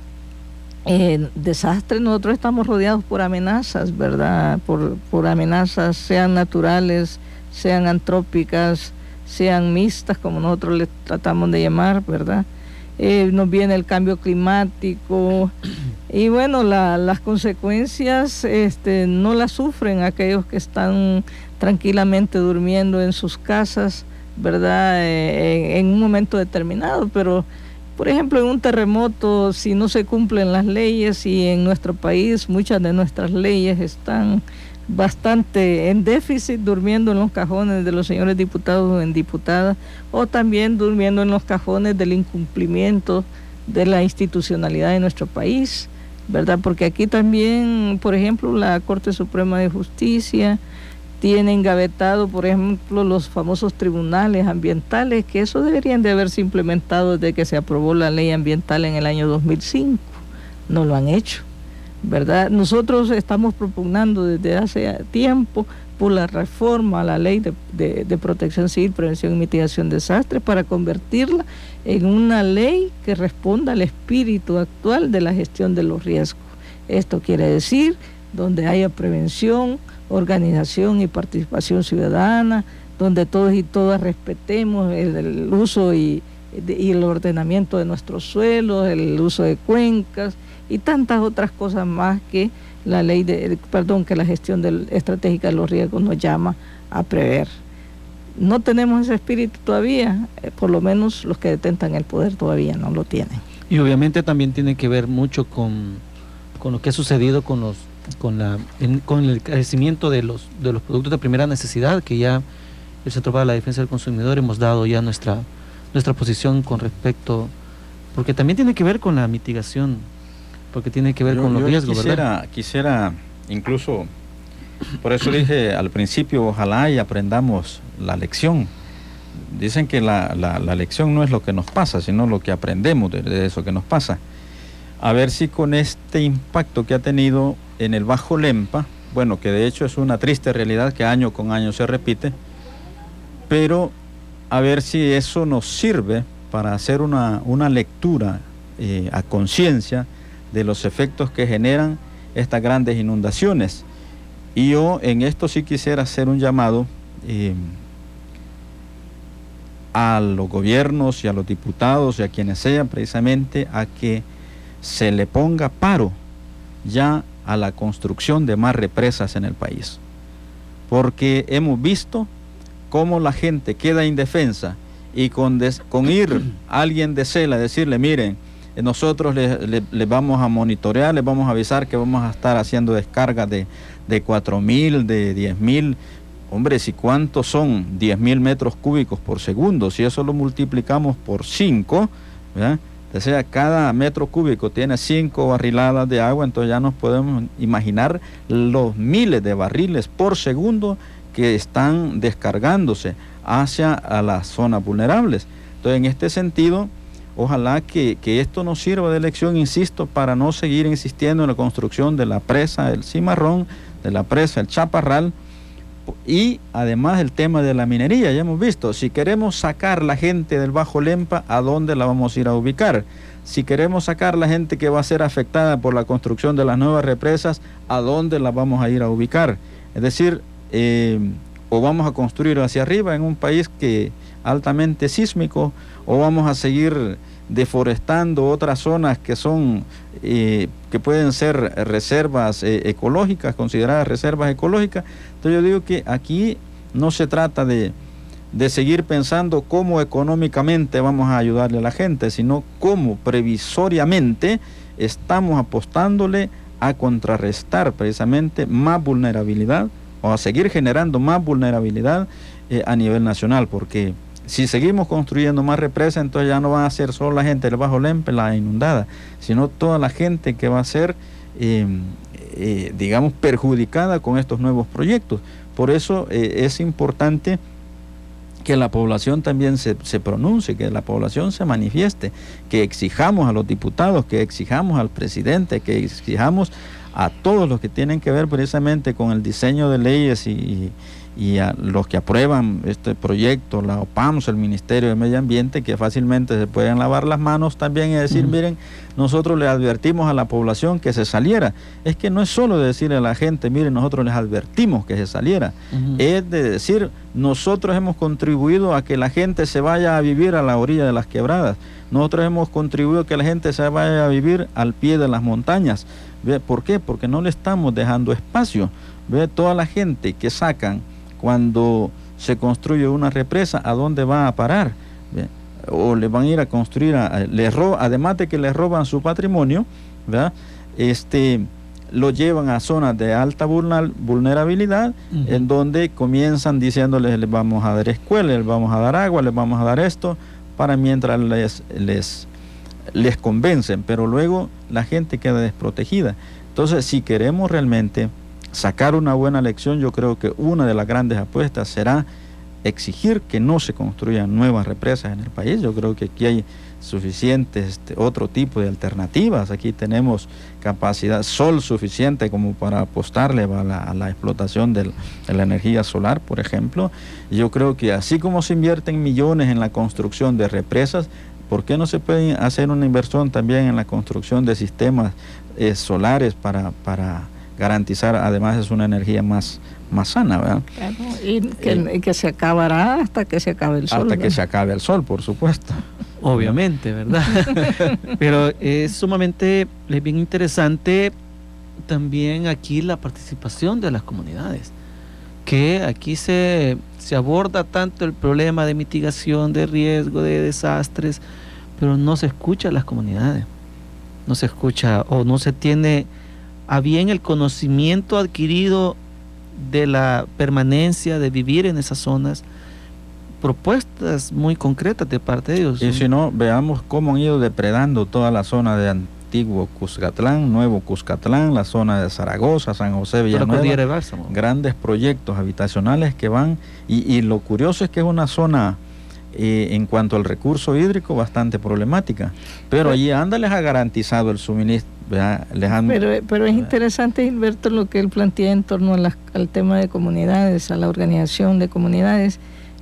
eh, desastres, nosotros estamos rodeados por amenazas, ¿verdad? Por, por amenazas, sean naturales, sean antrópicas, sean mixtas, como nosotros les tratamos de llamar, ¿verdad? Eh, nos viene el cambio climático y bueno, la, las consecuencias este, no las sufren aquellos que están tranquilamente durmiendo en sus casas, ¿verdad?, eh, en, en un momento determinado, pero por ejemplo en un terremoto, si no se cumplen las leyes, y en nuestro país muchas de nuestras leyes están bastante en déficit, durmiendo en los cajones de los señores diputados o en diputadas, o también durmiendo en los cajones del incumplimiento de la institucionalidad de nuestro país, ¿verdad? Porque aquí también, por ejemplo, la Corte Suprema de Justicia tiene engavetado, por ejemplo, los famosos tribunales ambientales, que eso deberían de haberse implementado desde que se aprobó la ley ambiental en el año dos mil cinco, no lo han hecho, ¿verdad? Nosotros estamos propugnando desde hace tiempo por la reforma a la ley de, de, de protección civil, prevención y mitigación de desastres, para convertirla en una ley que responda al espíritu actual de la gestión de los riesgos. Esto quiere decir donde haya prevención, organización y participación ciudadana, donde todos y todas respetemos el, el uso y, y el ordenamiento de nuestros suelos, el uso de cuencas y tantas otras cosas más que la ley de, perdón, que la gestión del, estratégica de los riesgos nos llama a prever. No tenemos ese espíritu todavía, eh, por lo menos los que detentan el poder todavía no lo tienen. Y obviamente también tiene que ver mucho con, con lo que ha sucedido con los con la en, con el crecimiento de los de los productos de primera necesidad, que ya el Centro para la Defensa del Consumidor hemos dado ya nuestra nuestra posición con respecto, porque también tiene que ver con la mitigación, porque tiene que ver yo, con los riesgos, quisiera, ¿verdad? Quisiera incluso, por eso dije al principio, ojalá y aprendamos la lección. Dicen que la, la, la lección no es lo que nos pasa, sino lo que aprendemos de, de eso que nos pasa. A ver si con este impacto que ha tenido en el Bajo Lempa, bueno, que de hecho es una triste realidad que año con año se repite, pero a ver si eso nos sirve para hacer una, una lectura eh, a conciencia de los efectos que generan estas grandes inundaciones. Y yo en esto sí quisiera hacer un llamado eh, a los gobiernos y a los diputados y a quienes sean, precisamente a que se le ponga paro ya a la construcción de más represas en el país, porque hemos visto cómo la gente queda indefensa y con, des, con ir a alguien de Cela, decirle, miren, nosotros les le, le vamos a monitorear, les vamos a avisar que vamos a estar haciendo descargas de, de cuatro mil, de diez mil, hombre, si cuántos son diez mil metros cúbicos por segundo, si eso lo multiplicamos por cinco, ¿verdad? O sea, cada metro cúbico tiene cinco barriladas de agua, entonces ya nos podemos imaginar los miles de barriles por segundo que están descargándose hacia a las zonas vulnerables. Entonces, en este sentido, ojalá que, que esto nos sirva de lección, insisto, para no seguir insistiendo en la construcción de la presa del Cimarrón, de la presa del Chaparral, y además el tema de la minería. Ya hemos visto, si queremos sacar la gente del Bajo Lempa, ¿a dónde la vamos a ir a ubicar? Si queremos sacar la gente que va a ser afectada por la construcción de las nuevas represas, ¿a dónde la vamos a ir a ubicar? Es decir, eh, o vamos a construir hacia arriba en un país que altamente sísmico, o vamos a seguir deforestando otras zonas que son eh, que pueden ser reservas eh, ecológicas, consideradas reservas ecológicas. Entonces yo digo que aquí no se trata de, de seguir pensando cómo económicamente vamos a ayudarle a la gente, sino cómo previsoriamente estamos apostándole a contrarrestar precisamente más vulnerabilidad, o a seguir generando más vulnerabilidad eh, a nivel nacional, porque si seguimos construyendo más represas, entonces ya no va a ser solo la gente del Bajo Lempe la inundada, sino toda la gente que va a ser, eh, eh, digamos, perjudicada con estos nuevos proyectos. Por eso eh, es importante que la población también se, se pronuncie, que la población se manifieste, que exijamos a los diputados, que exijamos al presidente, que exijamos a todos los que tienen que ver precisamente con el diseño de leyes y, y y a los que aprueban este proyecto, la OPAMS, el Ministerio de Medio Ambiente, que fácilmente se pueden lavar las manos también y decir, uh-huh. miren, nosotros le advertimos a la población que se saliera. Es que no es solo de decirle a la gente, miren, nosotros les advertimos que se saliera, uh-huh. es de decir, nosotros hemos contribuido a que la gente se vaya a vivir a la orilla de las quebradas, nosotros hemos contribuido a que la gente se vaya a vivir al pie de las montañas. ¿Ve? ¿Por qué? Porque no le estamos dejando espacio. ¿Ve? Toda la gente que sacan cuando se construye una represa, ¿a dónde va a parar? ¿Ve? O le van a ir a construir, a, les roba, además de que les roban su patrimonio, ¿verdad? Este, lo llevan a zonas de alta vulnerabilidad, uh-huh. en donde comienzan diciéndoles, les vamos a dar escuela, les vamos a dar agua, les vamos a dar esto, para mientras les, les, les convencen, pero luego la gente queda desprotegida. Entonces, si queremos realmente sacar una buena lección, yo creo que una de las grandes apuestas será exigir que no se construyan nuevas represas en el país. Yo creo que aquí hay suficientes este, otro tipo de alternativas. Aquí tenemos capacidad, sol suficiente como para apostarle a la, a la explotación del, de la energía solar, por ejemplo. Y yo creo que así como se invierten millones en la construcción de represas, ¿por qué no se puede hacer una inversión también en la construcción de sistemas eh, solares para... para garantizar, además es una energía más, más sana, ¿verdad? Claro, y que, eh, que se acabará hasta que se acabe el sol. Hasta ¿verdad? que se acabe el sol, por supuesto. Obviamente, ¿verdad? Pero es sumamente es bien interesante también aquí la participación de las comunidades, que aquí se, se aborda tanto el problema de mitigación de riesgo, de desastres, pero no se escucha a las comunidades, no se escucha o no se tiene a bien el conocimiento adquirido de la permanencia, de vivir en esas zonas, propuestas muy concretas de parte de ellos. Y si no, veamos cómo han ido depredando toda la zona de antiguo Cuscatlán, nuevo Cuscatlán, la zona de Zaragoza, San José, Villanueva, grandes proyectos habitacionales que van, y, y lo curioso es que es una zona eh, en cuanto al recurso hídrico bastante problemática, pero allí anda les ha garantizado el suministro. Les han... pero, pero es interesante, Gilberto, lo que él plantea en torno a la, al tema de comunidades, a la organización de comunidades.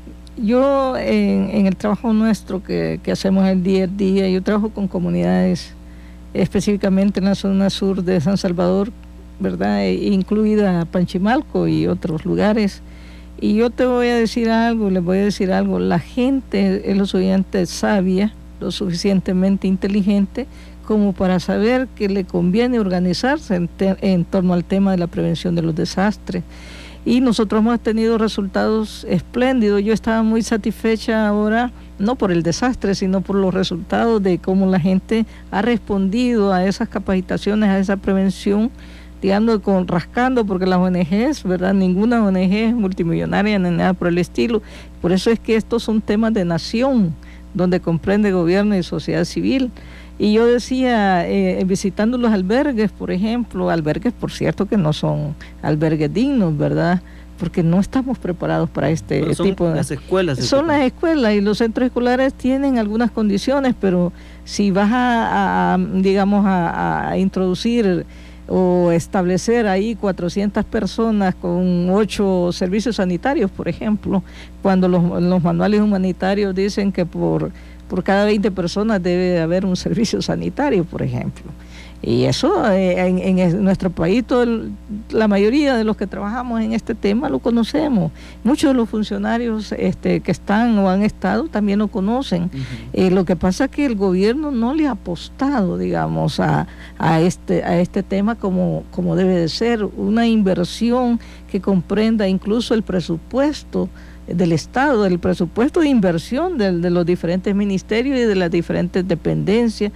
Yo en, en el trabajo nuestro que, que hacemos el día a día, yo trabajo con comunidades específicamente en la zona sur de San Salvador, ¿verdad? E, incluida Panchimalco y otros lugares. Y yo te voy a decir algo, les voy a decir algo, la gente es lo suficientemente sabia, lo suficientemente inteligente como para saber que le conviene organizarse en, te, en torno al tema de la prevención de los desastres. Y nosotros hemos tenido resultados espléndidos. Yo estaba muy satisfecha ahora, no por el desastre, sino por los resultados de cómo la gente ha respondido a esas capacitaciones, a esa prevención, digamos, con, rascando, porque las O N Ges, ¿verdad? Ninguna O N Ge es multimillonaria ni nada por el estilo. Por eso es que estos son temas de nación, donde comprende gobierno y sociedad civil. Y yo decía, eh, visitando los albergues, por ejemplo, albergues, por cierto, que no son albergues dignos, ¿verdad? Porque no estamos preparados para este pero son tipo de... las escuelas. Son las escuelas y los centros escolares tienen algunas condiciones, pero si vas a, a digamos, a, a introducir o establecer ahí cuatrocientas personas con ocho servicios sanitarios, por ejemplo, cuando los, los manuales humanitarios dicen que por... por cada veinte personas debe haber un servicio sanitario, por ejemplo. Y eso eh, en, en nuestro país, todo el, la mayoría de los que trabajamos en este tema lo conocemos. Muchos de los funcionarios este, que están o han estado también lo conocen. Uh-huh. Eh, lo que pasa es que el gobierno no le ha apostado, digamos, a, a, este, a este tema como, como debe de ser. Una inversión que comprenda incluso el presupuesto del Estado, el presupuesto de inversión de, de los diferentes ministerios y de las diferentes dependencias,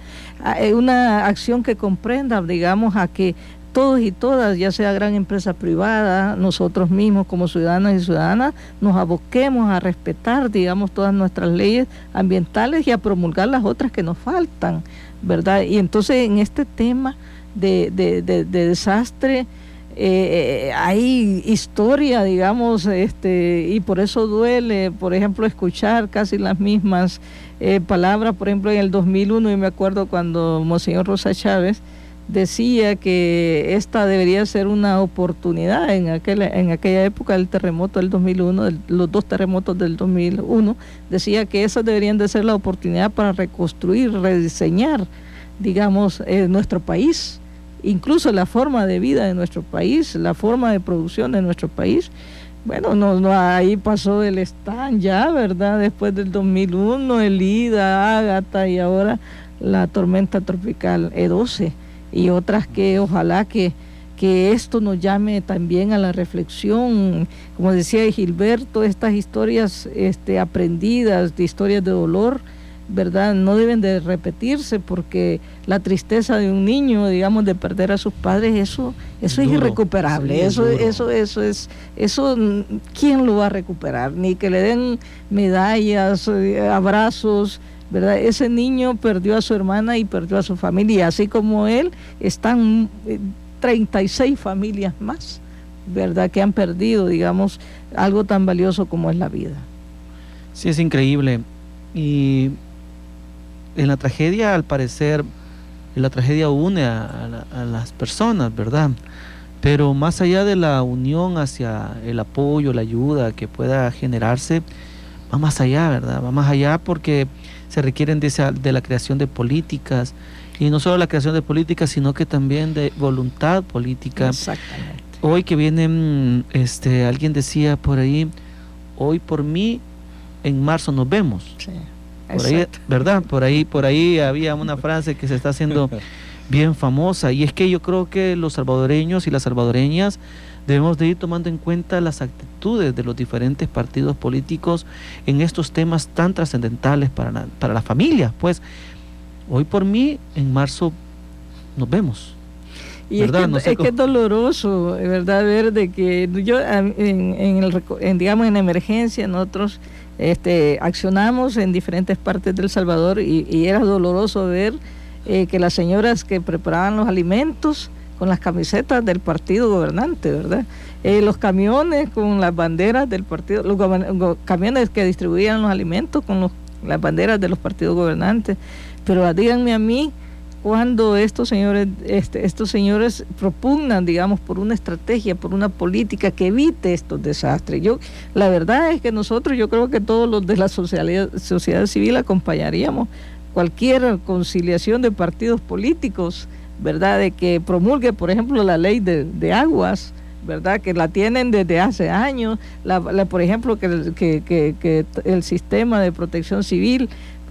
una acción que comprenda, digamos, a que todos y todas, ya sea gran empresa privada, nosotros mismos como ciudadanos y ciudadanas, nos aboquemos a respetar, digamos, todas nuestras leyes ambientales y a promulgar las otras que nos faltan, ¿verdad? Y entonces en este tema de, de, de, de desastre, Eh, hay historia, digamos, este, y por eso duele, por ejemplo, escuchar casi las mismas eh, palabras. Por ejemplo, en el dos mil uno, y me acuerdo cuando Monseñor Rosa Chávez decía que esta debería ser una oportunidad en, aquel, en aquella época del terremoto del dos mil uno, del, los dos terremotos del dos mil uno, decía que esas deberían de ser la oportunidad para reconstruir, rediseñar, digamos, eh, nuestro país. Incluso la forma de vida de nuestro país, la forma de producción de nuestro país. Bueno, no, no, ahí pasó el Stan ya, ¿verdad? Después del dos mil uno, el Ida, Ágata y ahora la tormenta tropical E doce y otras que ojalá que, que esto nos llame también a la reflexión. Como decía Gilberto, estas historias este, aprendidas, de historias de dolor, ¿verdad? No deben de repetirse, porque la tristeza de un niño, digamos, de perder a sus padres, eso eso duro, es irrecuperable, sí, eso, es eso eso es eso ¿quién lo va a recuperar? Ni que le den medallas, abrazos, ¿verdad? Ese niño perdió a su hermana y perdió a su familia, así como él, están treinta y seis familias más, ¿verdad? Que han perdido, digamos, algo tan valioso como es la vida. Sí, es increíble. Y en la tragedia, al parecer, la tragedia une a, a, la, a las personas, ¿verdad? Pero más allá de la unión hacia el apoyo, la ayuda que pueda generarse, va más allá, ¿verdad? Va más allá porque se requieren de, esa, de la creación de políticas, y no solo la creación de políticas, sino que también de voluntad política. Exactamente. Hoy que vienen, este, alguien decía por ahí, hoy por mí, en marzo nos vemos. Sí. Por ahí, ¿verdad? Por ahí, por ahí había una frase que se está haciendo bien famosa, y es que yo creo que los salvadoreños y las salvadoreñas debemos de ir tomando en cuenta las actitudes de los diferentes partidos políticos en estos temas tan trascendentales para la, para la familia. Pues, hoy por mí, en marzo nos vemos. Y es, que, no sé es que es doloroso, ¿verdad? Ver de que yo en, en el en, digamos en emergencia nosotros este, accionamos en diferentes partes del Salvador, y, y era doloroso ver eh, que las señoras que preparaban los alimentos con las camisetas del partido gobernante, ¿verdad? Eh, los camiones con las banderas del partido, los go- camiones que distribuían los alimentos con los, las banderas de los partidos gobernantes. Pero díganme a mí, cuando estos señores este, estos señores propugnan, digamos, por una estrategia, por una política que evite estos desastres. Yo, la verdad es que nosotros, yo creo que todos los de la sociedad, sociedad civil acompañaríamos cualquier conciliación de partidos políticos, ¿verdad? De que promulgue, por ejemplo, la ley de, de aguas, ¿verdad? Que la tienen desde hace años, la, la, por ejemplo, que, que, que, que el sistema de protección civil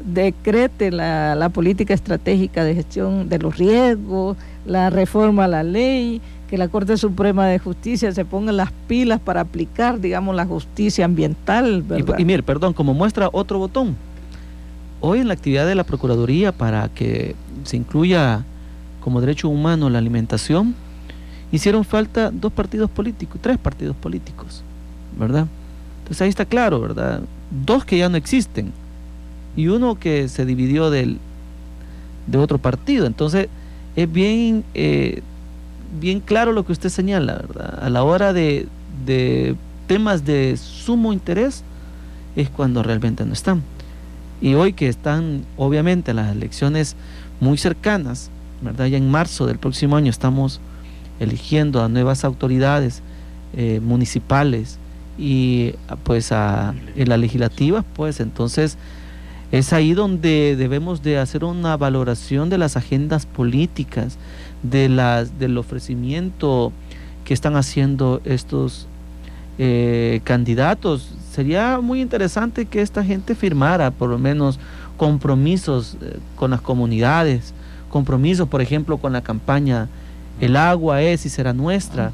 decrete la, la política estratégica de gestión de los riesgos, la reforma a la ley, que la Corte Suprema de Justicia se ponga las pilas para aplicar, digamos, la justicia ambiental, ¿verdad? Y, y mire, perdón, como muestra otro botón, hoy en la actividad de la Procuraduría para que se incluya como derecho humano la alimentación, hicieron falta dos partidos políticos, tres partidos políticos, ¿verdad? Entonces ahí está claro, ¿verdad? Dos que ya no existen, y uno que se dividió del, de otro partido. Entonces es bien eh, bien claro lo que usted señala, ¿verdad? A la hora de, de temas de sumo interés es cuando realmente no están. Y hoy que están obviamente las elecciones muy cercanas, ¿verdad? Ya en marzo del próximo año estamos eligiendo a nuevas autoridades eh, municipales y pues a en las legislativas, pues entonces Es ahí donde debemos de hacer una valoración de las agendas políticas, de las, del ofrecimiento que están haciendo estos eh, candidatos. Sería muy interesante que esta gente firmara por lo menos compromisos eh, con las comunidades, compromisos, por ejemplo, con la campaña El agua es y será nuestra.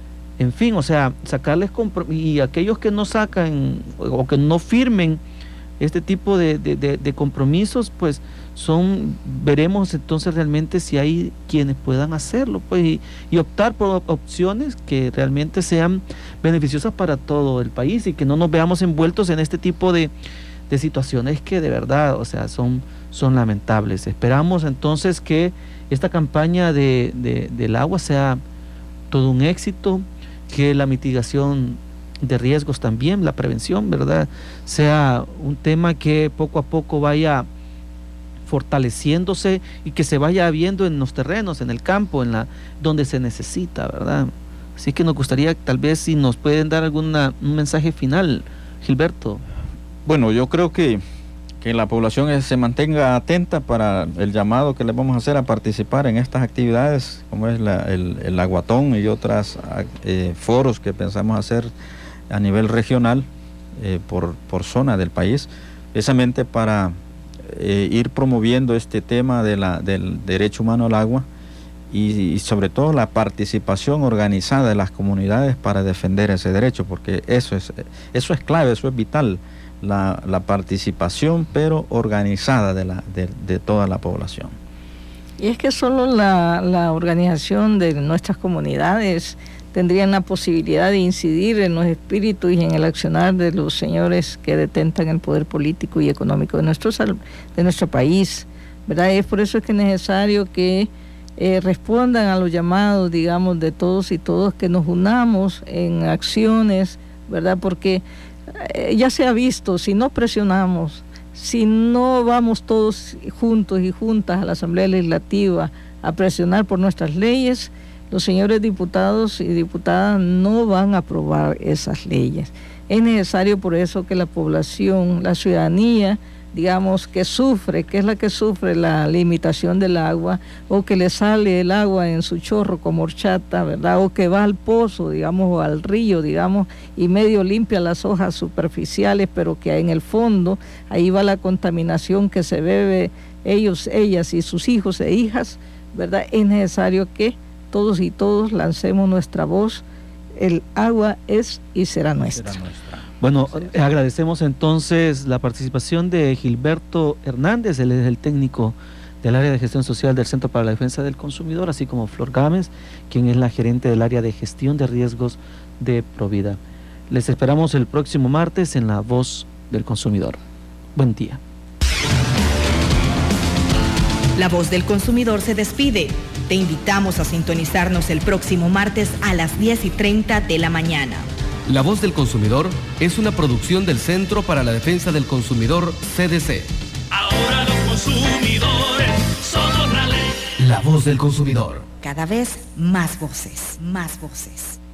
En fin, o sea, sacarles comprom- y aquellos que no sacan o que no firmen este tipo de, de, de, de compromisos, pues son, veremos entonces realmente si hay quienes puedan hacerlo, pues, y, y optar por opciones que realmente sean beneficiosas para todo el país y que no nos veamos envueltos en este tipo de, de situaciones que de verdad, o sea, son, son lamentables. Esperamos entonces que esta campaña de, de, del agua sea todo un éxito, que la mitigación de riesgos también, la prevención, ¿verdad?, sea un tema que poco a poco vaya fortaleciéndose y que se vaya viendo en los terrenos, en el campo, en la donde se necesita, ¿verdad? Así que nos gustaría tal vez si nos pueden dar alguna un mensaje final, Gilberto. Bueno, yo creo que, que la población es, se mantenga atenta para el llamado que le vamos a hacer a participar en estas actividades, como es la, el, el aguatón y otras eh, foros que pensamos hacer a nivel regional eh, por, por zona del país, precisamente para eh, ir promoviendo este tema de la, del derecho humano al agua y, y sobre todo la participación organizada de las comunidades para defender ese derecho, porque eso es, eso es clave, eso es vital, la, la participación pero organizada de, la, de, de toda la población. Y es que solo la, la organización de nuestras comunidades tendrían la posibilidad de incidir en los espíritus y en el accionar de los señores que detentan el poder político y económico de nuestro, de nuestro país, ¿verdad? Es por eso que es necesario que eh, respondan a los llamados, digamos, de todos y todos, que nos unamos en acciones, ¿verdad? Porque eh, ya se ha visto, si no presionamos, si no vamos todos juntos y juntas a la Asamblea Legislativa a presionar por nuestras leyes, los señores diputados y diputadas no van a aprobar esas leyes. Es necesario por eso que la población, la ciudadanía, digamos, que sufre, que es la que sufre la limitación del agua, o que le sale el agua en su chorro como horchata, ¿verdad? O que va al pozo, digamos, o al río, digamos, y medio limpia las hojas superficiales, pero que en el fondo ahí va la contaminación que se bebe ellos, ellas y sus hijos e hijas, ¿verdad? Es necesario que todos y todos lancemos nuestra voz. El agua es y será nuestra. Será nuestra. Bueno, sí. Agradecemos entonces la participación de Gilberto Hernández, él es el técnico del área de gestión social del Centro para la Defensa del Consumidor, así como Flor Gámez, quien es la gerente del área de gestión de riesgos de Provida. Les esperamos el próximo martes en La Voz del Consumidor. Buen día. La Voz del Consumidor se despide. Te invitamos a sintonizarnos el próximo martes a las diez y treinta de la mañana. La Voz del Consumidor es una producción del Centro para la Defensa del Consumidor, C D C. Ahora los consumidores somos la ley. La Voz del Consumidor. Cada vez más voces, más voces.